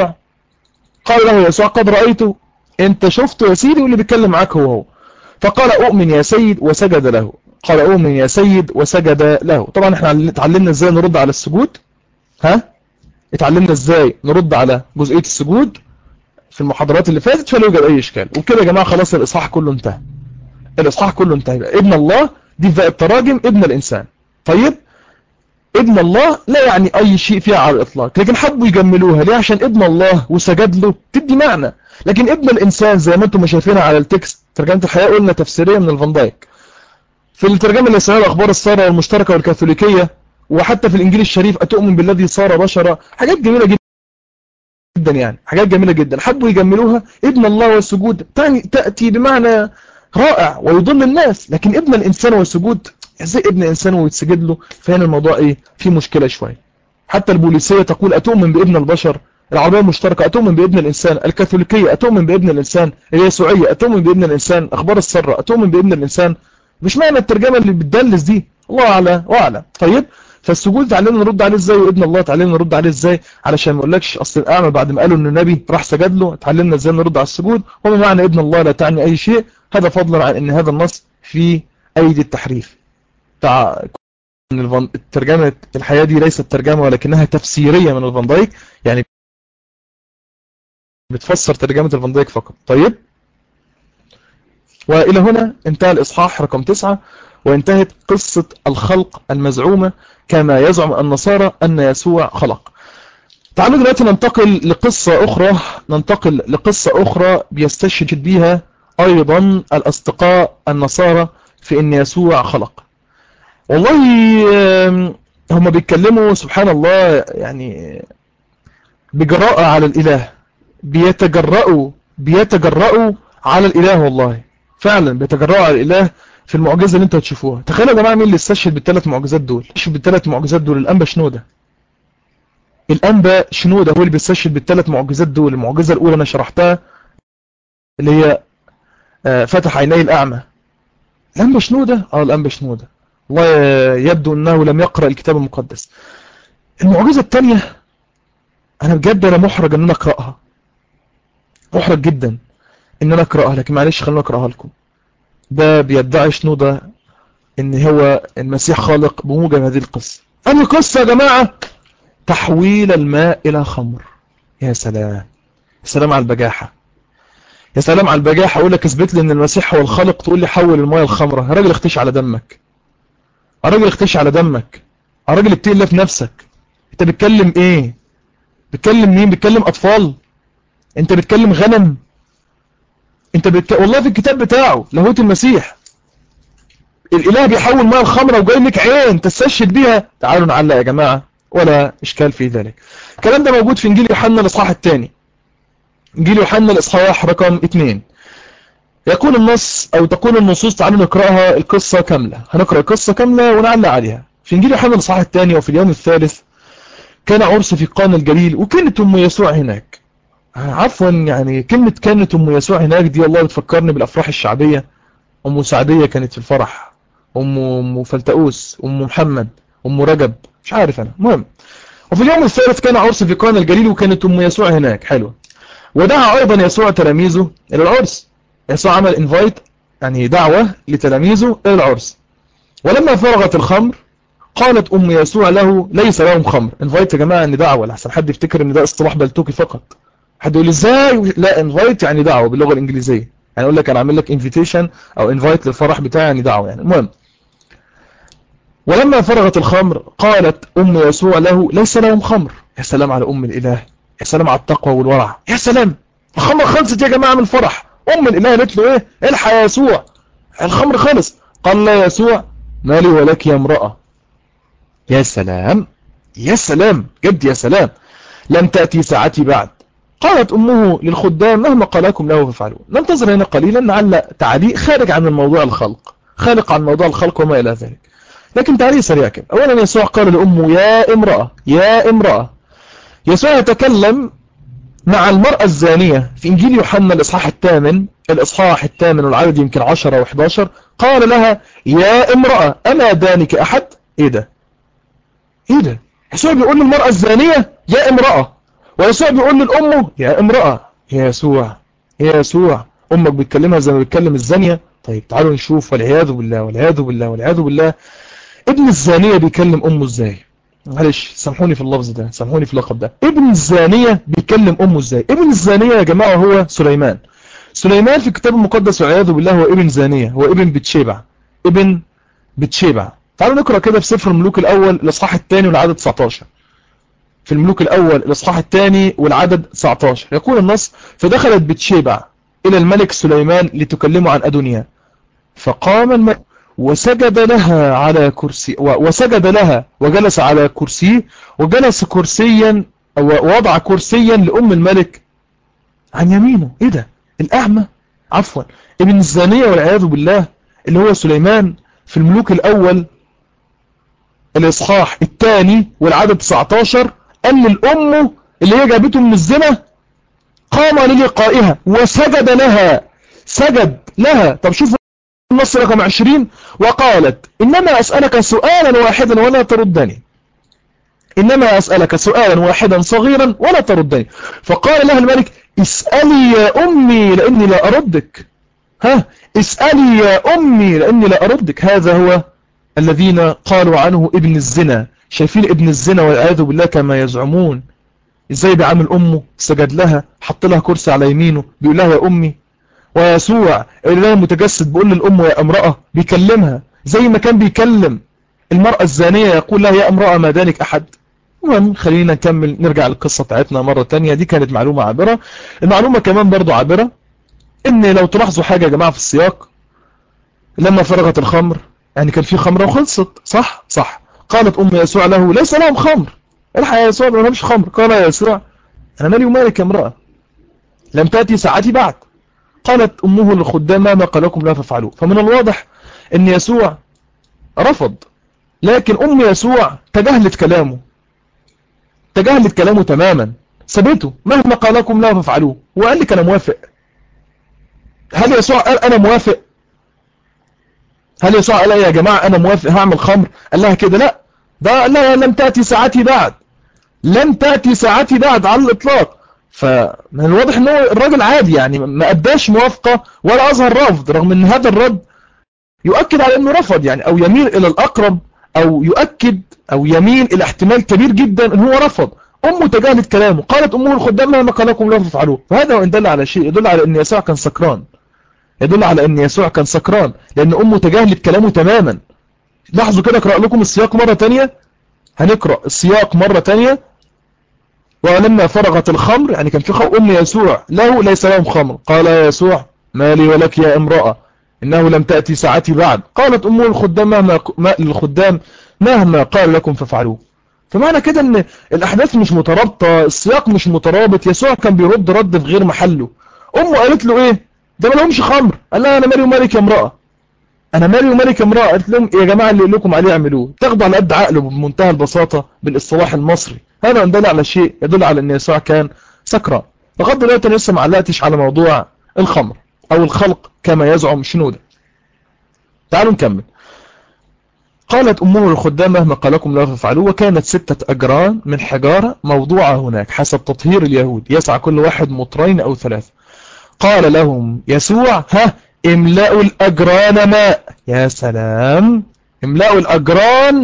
له يسوع قد رأيته. أنت شفته يا سيدي واللي بيتكلم معاك هو. فقال أؤمن يا سيد وسجد له. قال أؤمن يا سيد وسجد له. طبعا احنا اتعلمنا ازاي نرد على السجود. اتعلمنا ازاي نرد على جزئية السجود في المحاضرات اللي فاتت، فلا يوجد أي إشكال. وكده يا جماعة خلاص الإصحاح كله انتهى. الإصحاح كله انتهى. ابن الله دي في التراجم ابن الإنسان. طيب، ابن الله لا يعني أي شيء فيها على الإطلاق، لكن حبوا يجملوها ليه؟ عشان ابن الله وسجد له تدي معنى. لكن ابن الإنسان زي ما انتم شايفينها على التكست ترجمة الحياة قلنا تفسيرية من الفان دايك، في الترجمة اللي اسمها الأخبار السارة والمشتركة والكاثوليكية، وحتى في الإنجيل الشريف أتؤمن بالذي صار بشرا. حاجات جميلة جدا يعني، حاجات جميلة جدا. حبوا يجملوها ابن الله والسجود تأتي بمعنى رائع ويضل الناس، لكن ابن الإنسان والسجود ازاي ابن إنسان ويتسجد له؟ فهنا الموضوع ايه؟ في مشكلة شوية. حتى البوليسية تقول أتؤمن بابن البشر، العربية المشتركة أتؤمن بابن الإنسان، الكاثوليكية أتؤمن بابن الإنسان، اليسوعية أتؤمن بابن الإنسان، أخبار السرة أتؤمن بابن الإنسان. مش معنى الترجمة اللي بتدلس دي، الله أعلى وأعلى. طيب، فالسجود تعلمنا نرد عليه ازاي، وابن الله تعلمنا نرد عليه ازاي، علشان ما اقولكش اصل الاعمى بعد ما قالوا ان النبي راح سجد له تعلمنا ازاي نرد على السجود. وما معنى ابن الله لا تعني اي شيء. هذا فضلا عن ان هذا النص في ايدي التحريف. الترجمة الحياة دي ليست ترجمة ولكنها تفسيرية من الفان دايك، يعني بتفسر ترجمة الفان دايك فقط. طيب، وإلى هنا انتهى الإصحاح رقم 9، وانتهت قصة الخلق المزعومة كما يزعم النصارى أن يسوع خلق. تعالوا دلوقتي ننتقل لقصة أخرى بيستشهد بها أيضا الأصدقاء النصارى في أن يسوع خلق. والله هم بيتكلموا سبحان الله يعني بجراءة على الإله، بيتجرأوا على الإله. والله فعلا بيتجرأوا على الإله في المعجزة اللي انتوا هتشوفوها. تخيلوا يا جماعة مين اللي استشهد بالثلاث معجزات دول؟ الأنبا شنودة. الأنبا شنودة هو اللي بيستشهد بالثلاث معجزات دول. المعجزة الأولى أنا شرحتها اللي هي فتح عيني الأعمى. الأنبا شنودة الأنبا شنودة والله يبدو أنه لم يقرأ الكتاب المقدس. المعجزة الثانية أنا بجد أنا محرج أن أنا أقرأها، محرج جدا أن أنا أقرأها، لكن معلش خلونا أقرأها لكم. ده بيدعي شنودة ان هو المسيح خالق بموجب هذه القصة. أنهي قصة يا جماعة؟ تحويل الماء إلى خمر. يا سلام، يا سلام على البجاحة، يا سلام على البجاحة. أقول لك اثبت لي ان المسيح هو الخالق تقول لي حول الماء الخمرة. يا راجل اختش على دمك، يا راجل اختش على دمك، يا راجل اتقي الله في نفسك. انت بتكلم ايه؟ بتكلم مين؟ بتكلم اطفال؟ انت بتكلم غنم؟ والله في الكتاب بتاعه لاهوت المسيح الاله بيحول ماء الخمرة وجاي لك عين تستشهد بيها. تعالوا نعلق يا جماعة، ولا اشكال في ذلك. الكلام ده موجود في انجيل يوحنا الاصحاح الثاني، انجيل يوحنا الاصحاح رقم 2. يقول النص او تقول النصوص، تعالوا نقراها القصة كاملة. هنقرأ القصة كاملة ونعلق عليها. في انجيل يوحنا الاصحاح الثاني: وفي اليوم الثالث كان عرس في قانا الجليل وكانت ام يسوع هناك. عفوا، يعني كلمة كانت ام يسوع هناك دي والله بتفكرني بالافراح الشعبية. ام سعدية كانت في الفرح، ام فلتؤوس، ام محمد، ام رجب، مش عارف انا. المهم، وفي اليوم الثالث كان عرس في قانا الجليل وكانت ام يسوع هناك. حلوة. ودعا ايضا يسوع تلاميذه الى العرس. يسوع عمل انفايت، يعني دعوة لتلاميذه الى العرس. ولما فرغت الخمر قالت ام يسوع له ليس لهم خمر. انفايت يا جماعة ان دعوة، لحسن حد يفتكر ان ده اصطلاح بلتوكي فقط. حد يقول ازاي؟ لا، انفايت يعني دعوة باللغة الانجليزية. يعني اقول لك انا اعمل لك انفيتيشن او انفايت للفرح بتاعي، يعني دعوة يعني. المهم، ولما فرغت الخمر قالت ام يسوع له ليس لهم خمر. يا سلام على ام الاله، يا سلام على التقوى والورع، يا سلام. الخمر خلصت يا جماعة من الفرح. ام الاله قالت له ايه؟ الحق يا يسوع، الخمر خلص. قال لا يسوع مالي ولك يا امرأة. يا سلام، يا سلام جد، يا سلام. لم تأتي ساعتي بعد. قالت أمه للخدام مهما قال لكم له فافعلوا. ننتظر هنا قليلا، نعلق تعليق خارج عن الموضوع الخلق، خارج عن موضوع الخلق وما إلى ذلك، لكن تعليق سريع كده. أولا يسوع قال لأمه يا امرأة، يا امرأة. يسوع يتكلم مع المرأة الزانية في إنجيل يوحنا الإصحاح الثامن والعدد يمكن 10 و11. قال لها يا امرأة أما دانك أحد؟ إيه ده؟ إيه ده؟ يسوع بيقول للمرأة الزانية يا امرأة، ويسوع بيقول للأمه يا امرأة. يا يسوع، يا يسوع، أمك بتكلمها زي ما بتكلم الزانية؟ طيب تعالوا نشوف. والعياذ بالله، والعياذ بالله، والعياذ بالله. ابن الزانية بيكلم أمه ازاي؟ معلش سامحوني في اللفظ ده، سامحوني في اللقب ده. ابن الزانية بيكلم أمه ازاي؟ ابن الزانية يا جماعة هو سليمان. سليمان في الكتاب المقدس والعياذ بالله هو ابن زانية، هو ابن بتشيبع، ابن بتشيبع. تعالوا نقرأ كده في سفر الملوك الأول الإصحاح الثاني والعدد 19. في الملوك الأول الإصحاح الثاني والعدد 19 يقول النص: فدخلت بتشيبع إلى الملك سليمان لتكلمه عن أدونيا، فقام الملك وسجد لها على كرسي، وسجد لها وجلس على كرسي، وجلس كرسيا أو وضع كرسيا لأم الملك عن يمينه. إيه ده؟ الأعمى، عفوا ابن الزانية والعياذ بالله اللي هو سليمان في الملوك الأول الإصحاح الثاني والعدد 19 قال للأم اللي هي جابته من الزنا قام للقائها وسجد لها، سجد لها. طب شوفوا النص رقم 20: وقالت إنما أسألك سؤالا واحدا ولا تردني، إنما أسألك سؤالا واحدا صغيرا ولا تردني. فقال لها الملك اسألي يا أمي لأني لا أردك. اسألي يا أمي لأني لا أردك. هذا هو الذين قالوا عنه ابن الزنا. شايفين ابن الزنا والعياذ بالله كما يزعمون ازاي بيعامل امه؟ سجد لها، حط لها كرسي على يمينه، بيقول لها يا امي. ويسوع الاله المتجسد بيقول للام يا امرأة، بيكلمها زي ما كان بيكلم المرأة الزانية، يقول لها يا امرأة ما دانك احد. المهم خلينا نكمل، نرجع للقصة بتاعتنا مرة تانية. دي كانت معلومة عابرة. المعلومة كمان برضو عابرة، ان لو تلاحظوا حاجة يا جماعة في السياق، لما فرغت الخمر يعني كان في خمرة وخلصت، صح؟ صح. قالت ام يسوع له ليس لهم خمر. الحق يا يسوع ما لهمش خمر. قال يا يسوع انا مالي ومالك يا امرأة، لم تأتي ساعتي بعد. قالت امه للخدام ما قال لكم لا تفعلوا. فمن الواضح ان يسوع رفض، لكن ام يسوع تجاهلت كلامه، تجاهلت كلامه تماما، سبته مهما قال لكم لا تفعلوه، وقال لك انا موافق. هل يسوع قال انا موافق؟ هل يسوع قال يا جماعة انا موافق هعمل خمر؟ قال لها كده؟ لا، ده قال لها لم تأتي ساعتي بعد، لن تأتي ساعتي بعد على الإطلاق. فمن الواضح ان هو الراجل عادي، يعني ما أداش موافقة ولا أظهر رفض، رغم ان هذا الرد يؤكد على انه رفض يعني، او يميل الى الاقرب، او يؤكد او يميل الى احتمال كبير جدا ان هو رفض. امه تجاهلت كلامه، قالت امه الخدام مهما قال لكم لا تفعلوه. فهذا وان دل على شيء يدل على ان يسوع كان سكران، يدل على ان يسوع كان سكران، لان امه تجاهلت كلامه تماما. لاحظوا كده، اقرأ لكم السياق مرة تانية، هنقرأ السياق مرة تانية. ولما فرغت الخمر، يعني كان في أم يسوع له ليس لهم خمر، قال يا يسوع ما لي ولك يا امرأة، إنه لم تأتي ساعتي بعد. قالت أمه الخدام للخدام مهما قال لكم فافعلوه. فمعنى كده ان الأحداث مش مترابطة، السياق مش مترابط. يسوع كان بيرد رد في غير محله. أمه قالت له ايه؟ ده ما لهمش خمر. قال لها أنا مالي ومالك يا امرأة، انا مالي ومالك امرأة. قالت لهم يا جماعة اللي لكم عليه اعملوه. تاخدوا على قد عقله بمنتهى البساطة بالاصطلاح المصري. هذا يدل على شيء يدل على ان يسوع كان سكران. لغايه دلوقتي انا لسه ما علقتش على موضوع الخمر او الخلق كما يزعم شنودة. تعالوا نكمل. قالت امه للخدام مهما قال لكم لا تفعلوه. وكانت 6 أجران من حجارة موضوعة هناك حسب تطهير اليهود، يسعى كل واحد مطرين او 3. قال لهم يسوع املأوا الأجران ماء. يا سلام، املأوا الأجران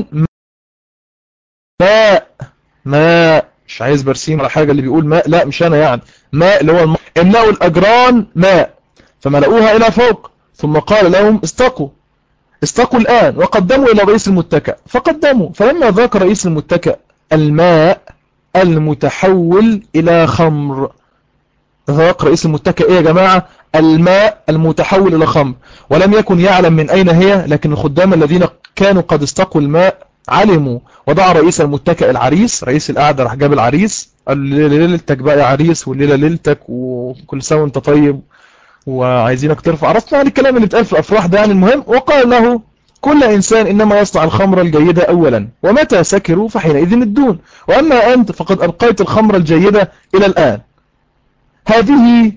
ماء. ماء، مش عايز برسيم على حاجة اللي بيقول ماء، لا مش أنا يعني، ماء اللي هو الماء. املأوا الأجران ماء فملأوها إلى فوق. ثم قال لهم استقوا الآن. وقدموا إلى رئيس المتكأ فقدموا. فلما ذاك رئيس المتكأ الماء المتحول إلى خمر. ذاق رئيس المتكأ ايه يا جماعة؟ الماء المتحول الى خمر. ولم يكن يعلم من اين هي، لكن الخدام الذين كانوا قد استقوا الماء علموا. ودعا رئيس المتكأ العريس، رئيس القعدة راح جاب العريس قال له ليلتك بقى يا عريس، والليلة ليلتك، وكل سنة وانت طيب، وعايزينك ترفع راسنا، يعني الكلام اللي اتقال في الافراح ده يعني. المهم، وقال له كل انسان انما يصنع الخمر الجيدة اولا، ومتى سكروا فحينئذ الدون، واما انت فقد ابقيت الخمر الجيدة الى الان. هذه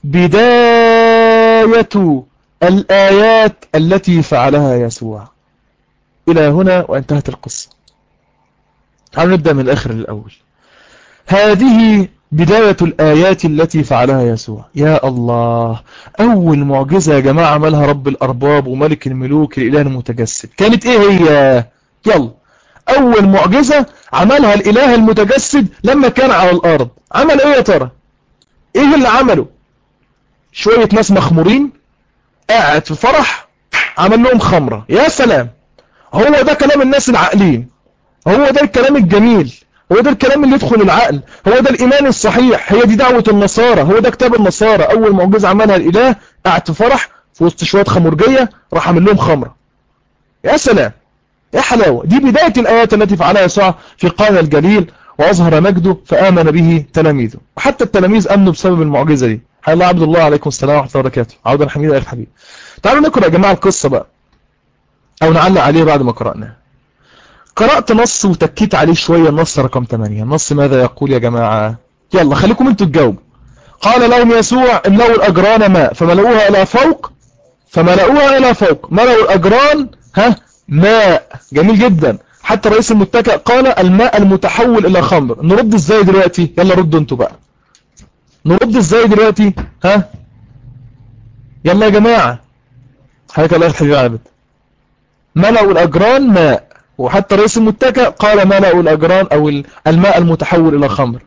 بداية الآيات التي فعلها يسوع. إلى هنا وانتهت القصة. تعالوا نبدأ من الآخر للأول. هذه بداية الآيات التي فعلها يسوع. يا الله، أول معجزة يا جماعة عملها رب الأرباب وملك الملوك الإله المتجسد كانت إيه هي؟ يلا، أول معجزة عملها الإله المتجسد لما كان على الأرض عمل إيه يا ترى؟ إيه اللي عمله؟ شوية ناس مخمورين قاعد في فرح عمل لهم خمرة. يا سلام، هو ده كلام الناس العاقلين، هو ده الكلام الجميل، هو ده الكلام اللي يدخل العقل، هو ده الإيمان الصحيح، هي دي دعوة النصارى، هو ده كتاب النصارى. أول معجزة عملها الإله قاعد في فرح في وسط شوية خمرجية راح عمل لهم خمرة. يا سلام، يا حلاوة. دي بداية الآيات التي فعلها يسوع في قانا الجليل، وأظهر مجده فآمن به تلاميذه. وحتى التلاميذ أمنوا بسبب المعجزة دي. حي الله عبد الله، عليكم السلام ورحمة الله وبركاته. عودا حميدا يا الحبيب. تعالوا نقرأ يا جماعة القصة بقى، أو نعلق عليه بعد ما قرأناه. قرأت نص وتكيت عليه شوية، النص رقم 8. النص ماذا يقول يا جماعة؟ يلا خليكم انتوا تجاوبوا. قال لهم يسوع املأوا الأجران ماء فملأوها إلى فوق. فملأوها إلى فوق، ملأوا الأجران ماء. جميل جدا. حتى رئيس المتكأ قال الماء المتحول إلى خمر. نرد ازاي دلوقتي؟ يلا ردوا انتوا بقى، نرد ازاي دلوقتي؟ يلا يا جماعة. حياك الله يا حبيبي عابد. ملأوا الأجران ماء، وحتى رئيس المتكأ قال ملأوا الأجران أو الماء المتحول إلى خمر.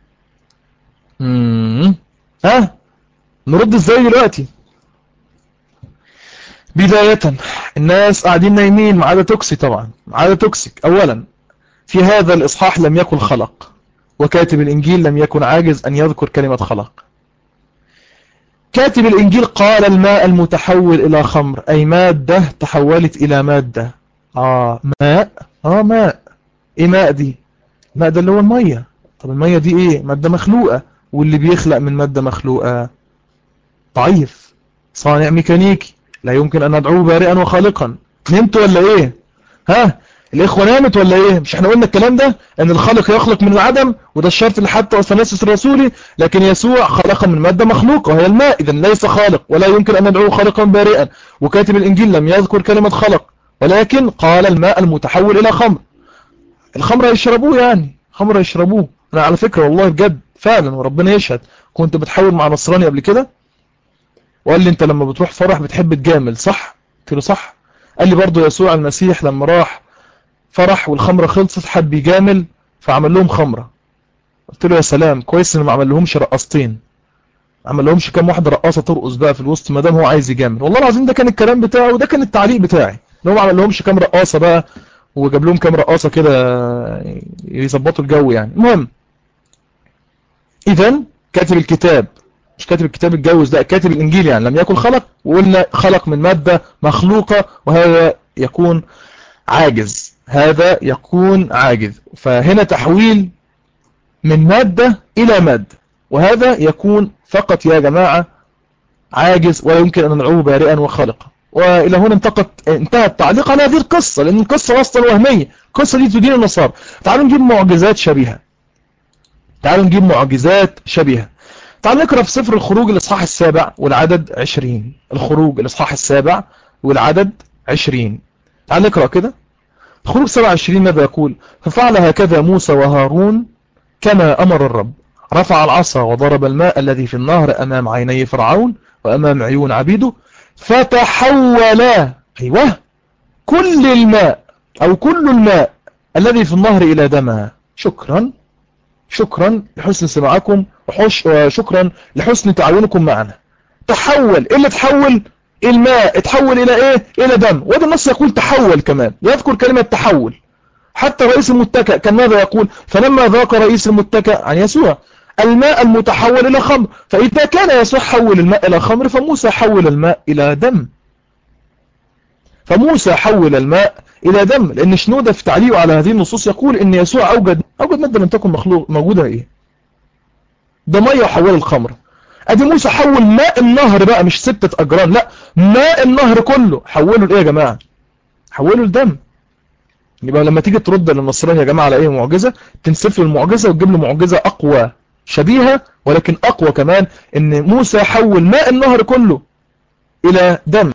نرد ازاي دلوقتي؟ بداية الناس قاعدين نايمين، ما عدا توكسي طبعا، ما عدا توكسيك. أولا في هذا الإصحاح لم يكن خلق، وكاتب الإنجيل لم يكن عاجز أن يذكر كلمة خلق. كاتب الإنجيل قال الماء المتحول إلى خمر، أي مادة تحولت إلى مادة. ماء. ماء. إيه ماء دي؟ ماء ده اللي هو المية. طب المية دي إيه؟ مادة مخلوقة، واللي بيخلق من مادة مخلوقة ضعيف، صانع ميكانيكي، لا يمكن أن ندعوه بارئا وخالقا. نمتوا ولا إيه؟ الإخوة نامت ولا إيه؟ مش احنا قلنا الكلام ده، أن الخالق يخلق من العدم، وده الشرط اللي حتى أثناسيس الرسولي. لكن يسوع خلق من مادة مخلوقة وهي الماء، إذن ليس خالق، ولا يمكن أن ندعوه خالقا بارئا. وكاتب الإنجيل لم يذكر كلمة خلق، ولكن قال الماء المتحول إلى خمر. الخمر يشربوه، يعني خمر يشربوه. أنا على فكرة والله بجد فعلا وربنا يشهد، كنت بتحاول مع نصراني قبل كده، وقال لي أنت لما بتروح فرح بتحب تجامل، صح؟ قلت له صح. قال لي برضو يسوع المسيح لما راح فرح والخمرة خلصت حب يجامل فعمل لهم خمرة. قلت له يا سلام، كويس ان ما عمل لهمش رقصتين، عمل لهمش كام واحدة رقاصة ترقص بقى في الوسط ما دام هو عايز يجامل. والله العظيم ده كان الكلام بتاعه وده كان التعليق بتاعي، ان هو ما عمل لهمش كام رقاصة بقى وجاب لهم كام رقاصة كده يظبطوا الجو يعني. المهم، اذا كاتب الكتاب، مش كاتب الكتاب اتجوز، لا كاتب الانجيل يعني لم يكن خلق، وقلنا خلق من مادة مخلوقة، وهذا يكون عاجز، هذا يكون عاجز. فهنا تحويل من مادة إلى مادة، وهذا يكون فقط يا جماعة عاجز، ولا يمكن أن ندعوه بارئا وخالقا. وإلى هنا انتهى التعليق على هذه القصة، لأن القصة أصلا وهمية، القصة دي تدين النصارى. تعالوا نجيب معجزات شبيهة، تعالوا نجيب معجزات شبيهة. تعالوا نقرأ في سفر الخروج الإصحاح 7 والعدد 20. الخروج الإصحاح 7 والعدد 20. تعالوا نقرأ كده. خروج 27 ماذا يقول؟ ففعل هكذا موسى وهارون كما أمر الرب، رفع العصا وضرب الماء الذي في النهر أمام عيني فرعون وأمام عيون عبيده، فتحولا، أيوه، كل الماء أو كل الماء الذي في النهر إلى دمها. شكرا، شكرا لحسن سماعكم وشكرا لحسن تعاونكم معنا. تحول، إيه اللي تحول؟ الماء اتحول إلى إيه؟ إلى دم. وهذا النص يقول تحول كمان، يذكر كلمة تحول. حتى رئيس المتكأ كان ماذا يقول؟ فلما ذاق رئيس المتكأ عن يسوع الماء المتحول إلى خمر، فإذا كان يسوع حول الماء إلى خمر فموسى حول الماء إلى دم. فموسى حول الماء إلى دم، لأن شنودة في تعليقه على هذه النصوص يقول إن يسوع أوجد مادة لم تكن موجودة إيه؟ ده مية وحول الخمر. أدي موسى حول ماء النهر بقى، مش 6 أجرام، لا، ماء النهر كله حوله لإيه يا جماعة؟ حوله لدم. يبقى لما تيجي ترد للنصراني يا جماعة على ايه معجزة، تنسف له المعجزة وتجيب له معجزة اقوى شبيهة ولكن اقوى كمان، ان موسى حول ماء النهر كله الى دم.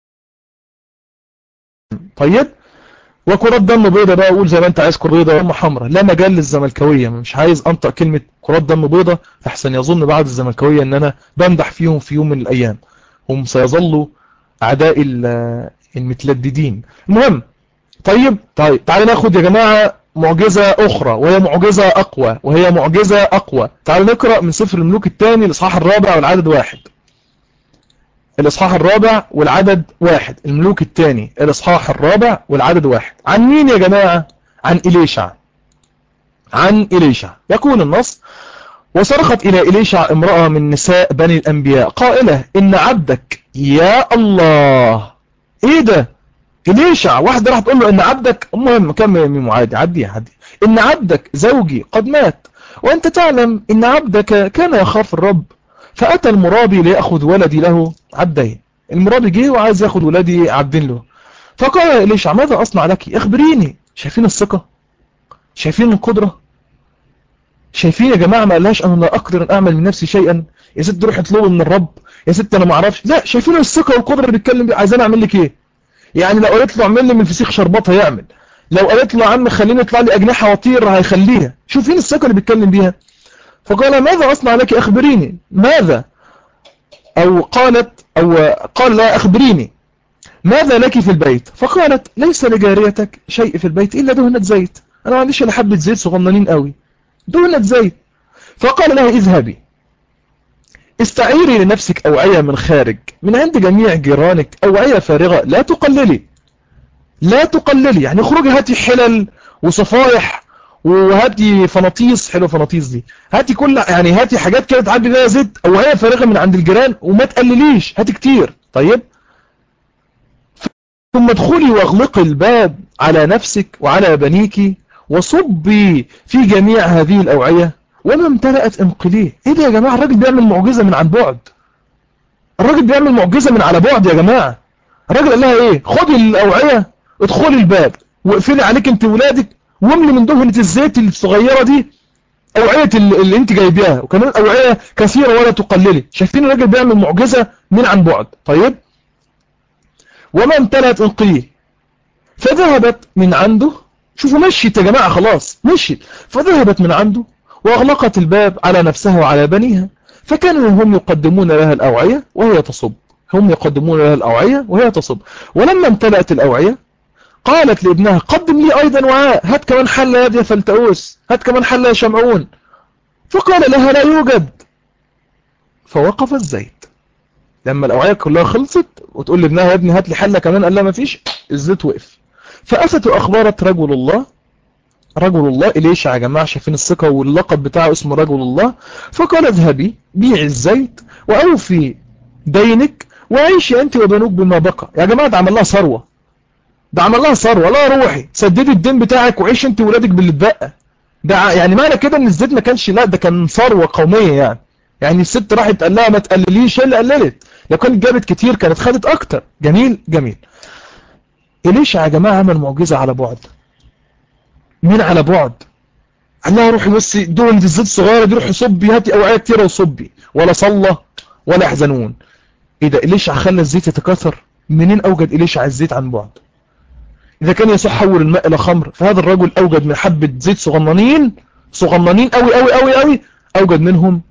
طيب، وكرات دم بيضة بقى، اقول زي ما انت عايز، كرات بيضة دم حمراء، لا مجال للزملكاوية، مش عايز انطق كلمة كرات دم بيضة احسن يظن بعض الزملكاوية ان انا بمدح فيهم في يوم من الايام، هم سيظلوا اعداء المتلددين. المهم، طيب تعالوا ناخد يا جماعة معجزة أخرى، وهي معجزة أقوى، وهي معجزة أقوى. تعالوا نقرأ من سفر الملوك الثاني الإصحاح 4 والعدد 1. الإصحاح 4 والعدد 1، الملوك الثاني الإصحاح 4 والعدد 1. عن مين يا جماعة؟ عن إليشع. عن إليشع. يقول النص: وصرخت إلى إليشع امرأة من نساء بني الأنبياء قائلة: إن عبدك يا الله. إيه ده؟ إليشع، واحدة راح تقول له إن عبدك، المهم كم عادي، عدي. إن عبدك زوجي قد مات، وأنت تعلم إن عبدك كان يخاف الرب، فأتى المرابي ليأخذ ولدي له عبدين. المرابي جه وعايز ياخد ولدي عبدين له. فقال إليشع: ماذا أصنع لك؟ اخبريني. شايفين الثقة؟ شايفين القدرة؟ شايفين يا جماعة ما قالهاش أنا لا أقدر أن أعمل من نفسي شيئا، يا ست روح اطلبه من الرب، يا ست أنا ما أعرفش. لا، شايفين الثقة والقدرة اللي بيتكلم بيها. عايزين أعمل لك إيه؟ يعني لو قالت له اعمل لي من الفسيخ شربات هيعمل، لو قالت له يا عم خليني يطلع لي اجنحه واطير هيخليها. شوفين الثقه اللي بيتكلم بيها. فقال: ماذا اصنع لك؟ اخبريني. ماذا؟ او قال لا، اخبريني ماذا لك في البيت؟ فقالت: ليس لجاريتك شيء في البيت الا دهنة زيت، انا ما عنديش الا حبه زيت صغننين قوي، دهنة زيت. فقال لها: اذهبي استعيري لنفسك اوعيه من خارج من عند جميع جيرانك، اوعيه فارغه، لا تقللي، لا تقللي. يعني اخرجي هاتي حلل وصفايح وهاتي فناطيس، حلو فناطيس دي، هاتي كل يعني هاتي حاجات كده تعبي بيها زيت او هي فارغه من عند الجيران، وما تقلليش، هاتي كتير. طيب، ثم ادخلي واغلقي الباب على نفسك وعلى بنيك، وصبي في جميع هذه الاوعيه، وما امتلأت انقليه. ايه ده يا جماعه؟ الراجل بيعمل معجزه من عن بعد، الراجل بيعمل معجزه من على بعد يا جماعه. الراجل قال لها ايه؟ خدي الاوعيه، ادخلي الباب واقفلي عليك انت ولادك، واملي من دهنة الزيت الصغيرة دي اوعية اللي انت جايبيها، وكمان اوعية كثيرة ولا تقللي. شايفين الراجل بيعمل معجزة من عن بعد. طيب، وما امتلأت انقليه، فذهبت من عنده. شوفوا مشيت يا جماعة، خلاص مشيت. فذهبت من عنده واغلقت الباب على نفسها وعلى بنيها، فكانوا هم يقدمون لها الاوعية وهي تصب. هم يقدمون لها الأوعية وهي تصب. ولما امتلأت الأوعية قالت لابنها قدم لي أيضا وعاء، هات كمان حلة يا فلتؤوس، هات كمان حلة يا شمعون. فقال لها لا يوجد. فوقف الزيت لما الأوعية كلها خلصت، وتقول لابنها يا ابني هات لي حلة كمان، قال لها ما فيش، الزيت وقف. فأتت وأخبرت رجل الله إليشع. يا جماعة شايفين الثقة، واللقب بتاعه اسمه رجل الله. فقال اذهبي بيعي الزيت وأوفي دينك وعيشي أنت وبنوك بما بقى. يا جماعة ده عمل لها ثروة، ده عمل لها ثروة. لا روحي سددي الدين بتاعك وعيش انت وولادك باللي اتبقى. ده يعني معنى كده ان الزيت ما كانش، لا ده كان ثروة قومية يعني. يعني الست راحت قال لها ما تقلليش، اللي قللت، لو كانت جابت كتير كانت خدت اكتر. جميل جميل. إليشع يا جماعة عمل معجزة على بعد. مين على بعد؟ قال لها روحي بس دول دي الزيت صغيرة دي، روحي صبي، هاتي اوعية كتيرة وصبي. ولا صلى ولا يحزنون. ايه ده؟ إليشع خلى الزيت يتكاثر؟ منين اوجد إليشع الزيت عن بعد؟ إذا كان يسوع حول الماء إلى خمر، فهذا الرجل أوجد من حبة زيت صغننين أوي أوي أوي أوي، أوجد منهم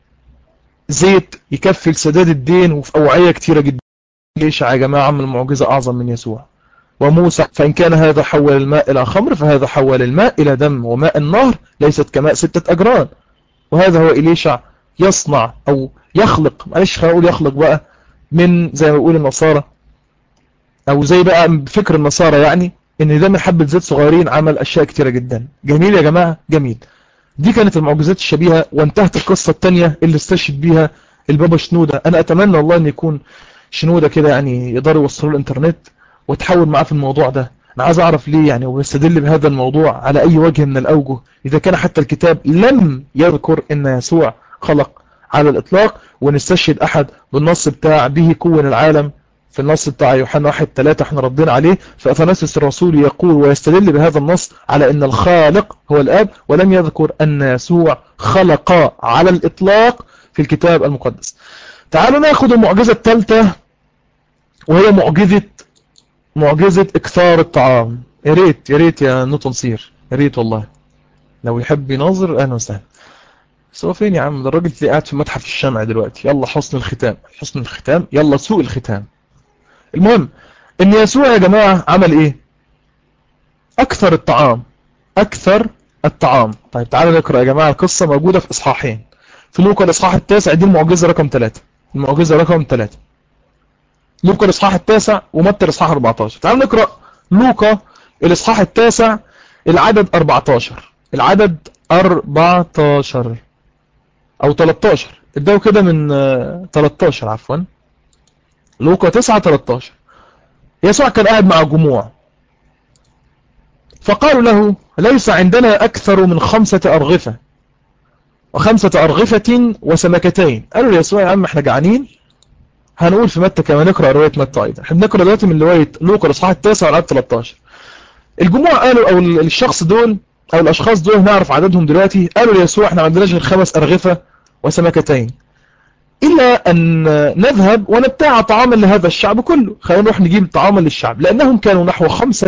زيت يكفي لسداد الدين وفي أوعية كتيرة جدا. ليش يا جماعة عمل معجزة أعظم من يسوع وموسى؟ فإن كان هذا حول الماء إلى خمر، فهذا حول الماء إلى دم. وماء النهر ليست كماء 6 أجران. وهذا هو إليشع يصنع أو يخلق، معلش خلينا نقول يخلق بقى، من زي ما بيقول النصارى او زي بقى فكر النصارى، يعني ان ده من حبة زيت صغيرين عمل اشياء كتيرة جدا. جميل يا جماعة جميل. دي كانت المعجزات الشبيهة، وانتهت القصة التانية اللي استشهد بيها البابا شنودة. انا اتمنى والله ان يكون شنودة كده يعني يقدروا يوصلوا الانترنت وتحاول معاه في الموضوع ده. انا عايز اعرف ليه يعني، ويستدل بهذا الموضوع على اي وجه من الاوجه، اذا كان حتى الكتاب لم يذكر ان يسوع خلق على الاطلاق، ونستشهد احد بالنص بتاع به كون العالم في النص بتاع يوحنا 1:3 احنا ردينا عليه. فأثناسيوس الرسول يقول ويستدل بهذا النص على ان الخالق هو الاب، ولم يذكر ان يسوع خلق على الاطلاق في الكتاب المقدس. تعالوا ناخد المعجزة الثالثة، وهي معجزة اكثار الطعام. يا ريت يا نوتن صير، يا ريت والله لو يحب يناظر اهلا وسهلا. بس هو فين يا عم؟ ده الراجل اللي قاعد في متحف الشمع دلوقتي. يلا حسن الختام، يلا سوء الختام. المهم ان يسوع يا جماعة عمل ايه؟ اكثر الطعام. طيب تعالوا نقرأ يا جماعة، القصة موجودة في اصحاحين، في لوقا الاصحاح 9 دي المعجزة رقم 3، لوقا الاصحاح 9 ومتى الاصحاح 14. تعالوا نقرأ لوقا الاصحاح 9 العدد 14 او 13، ادوا كده من 13 عفوا. لوقا 9:13. يسوع كان قاعد مع جموع، فقالوا له ليس عندنا أكثر من 5 أرغفة و5 أرغفة وسمكتين. قالوا ليسوع يا عم احنا جعانين. هنقول في متى كما نقرأ رواية متى أيضا، احنا بنقرأ دلوقتي من رواية لوقا الإصحاح 9 والعدد 13. الجموع قالوا، أو الشخص دول أو الأشخاص دول نعرف عددهم دلوقتي، قالوا ليسوع احنا ما عندناش غير 5 أرغفة وسمكتين، إلا أن نذهب ونبتاع طعاما لهذا الشعب كله. خلينا نروح نجيب طعاما للشعب، لأنهم كانوا نحو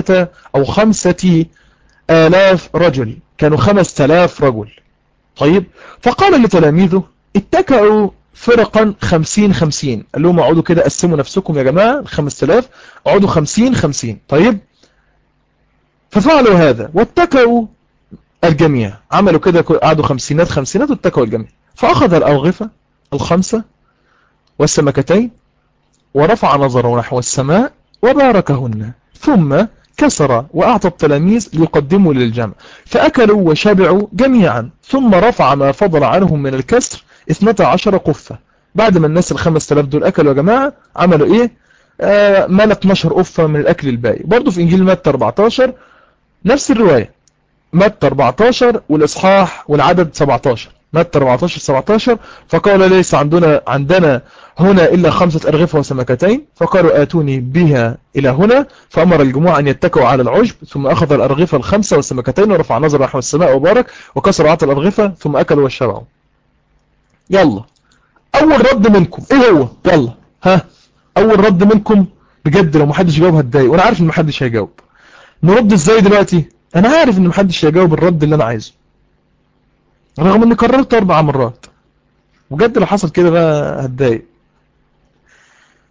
5 آلاف رجل، كانوا 5000 رجل. طيب فقال لتلاميذه اتكأوا فرقا 50-50، قال لهم اقعدوا كده قسموا نفسكم يا جماعة 5000، اقعدوا 50-50. طيب ففعلوا هذا واتكأوا الجميع، عملوا كده قعدوا 50 واتكأوا الجميع. فأخذ الأرغفة 5 والسمكتين ورفع نظره نحو السماء وباركهن، ثم كسر وأعطى التلاميذ ليقدموا للجمع، فأكلوا وشبعوا جميعا. ثم رفع ما فضل عنهم من الكسر 12 قفة. بعد ما الناس 5000 دول أكلوا يا جماعة، عملوا إيه؟ مال 12 قفة من الأكل الباقي. برضو في إنجيل متى 14 نفس الرواية، متى 14 والإصحاح والعدد 17، متى 14-17. فقال ليس عندنا هنا إلا 5 أرغفة وسمكتين، فقالوا آتوني بها إلى هنا. فأمر الجموع أن يتكوا على العشب، ثم أخذ الأرغفة 5 والسمكتين ورفع نظر نحو السماء وبارك وكسر وعطى الأرغفة، ثم أكلوا وشبعوا. يلا أول رد منكم إيه هو؟ يلا ها، أول رد منكم بجد، لو محدش جاوب هتضايق، وأنا عارف إن محدش هيجاوب. نرد إزاي دلوقتي؟ أنا عارف إن محدش هيجاوب الرد اللي أنا عايزه، رغم إني كررت 4 مرات. بجد لو حصل كده بقى هتضايق.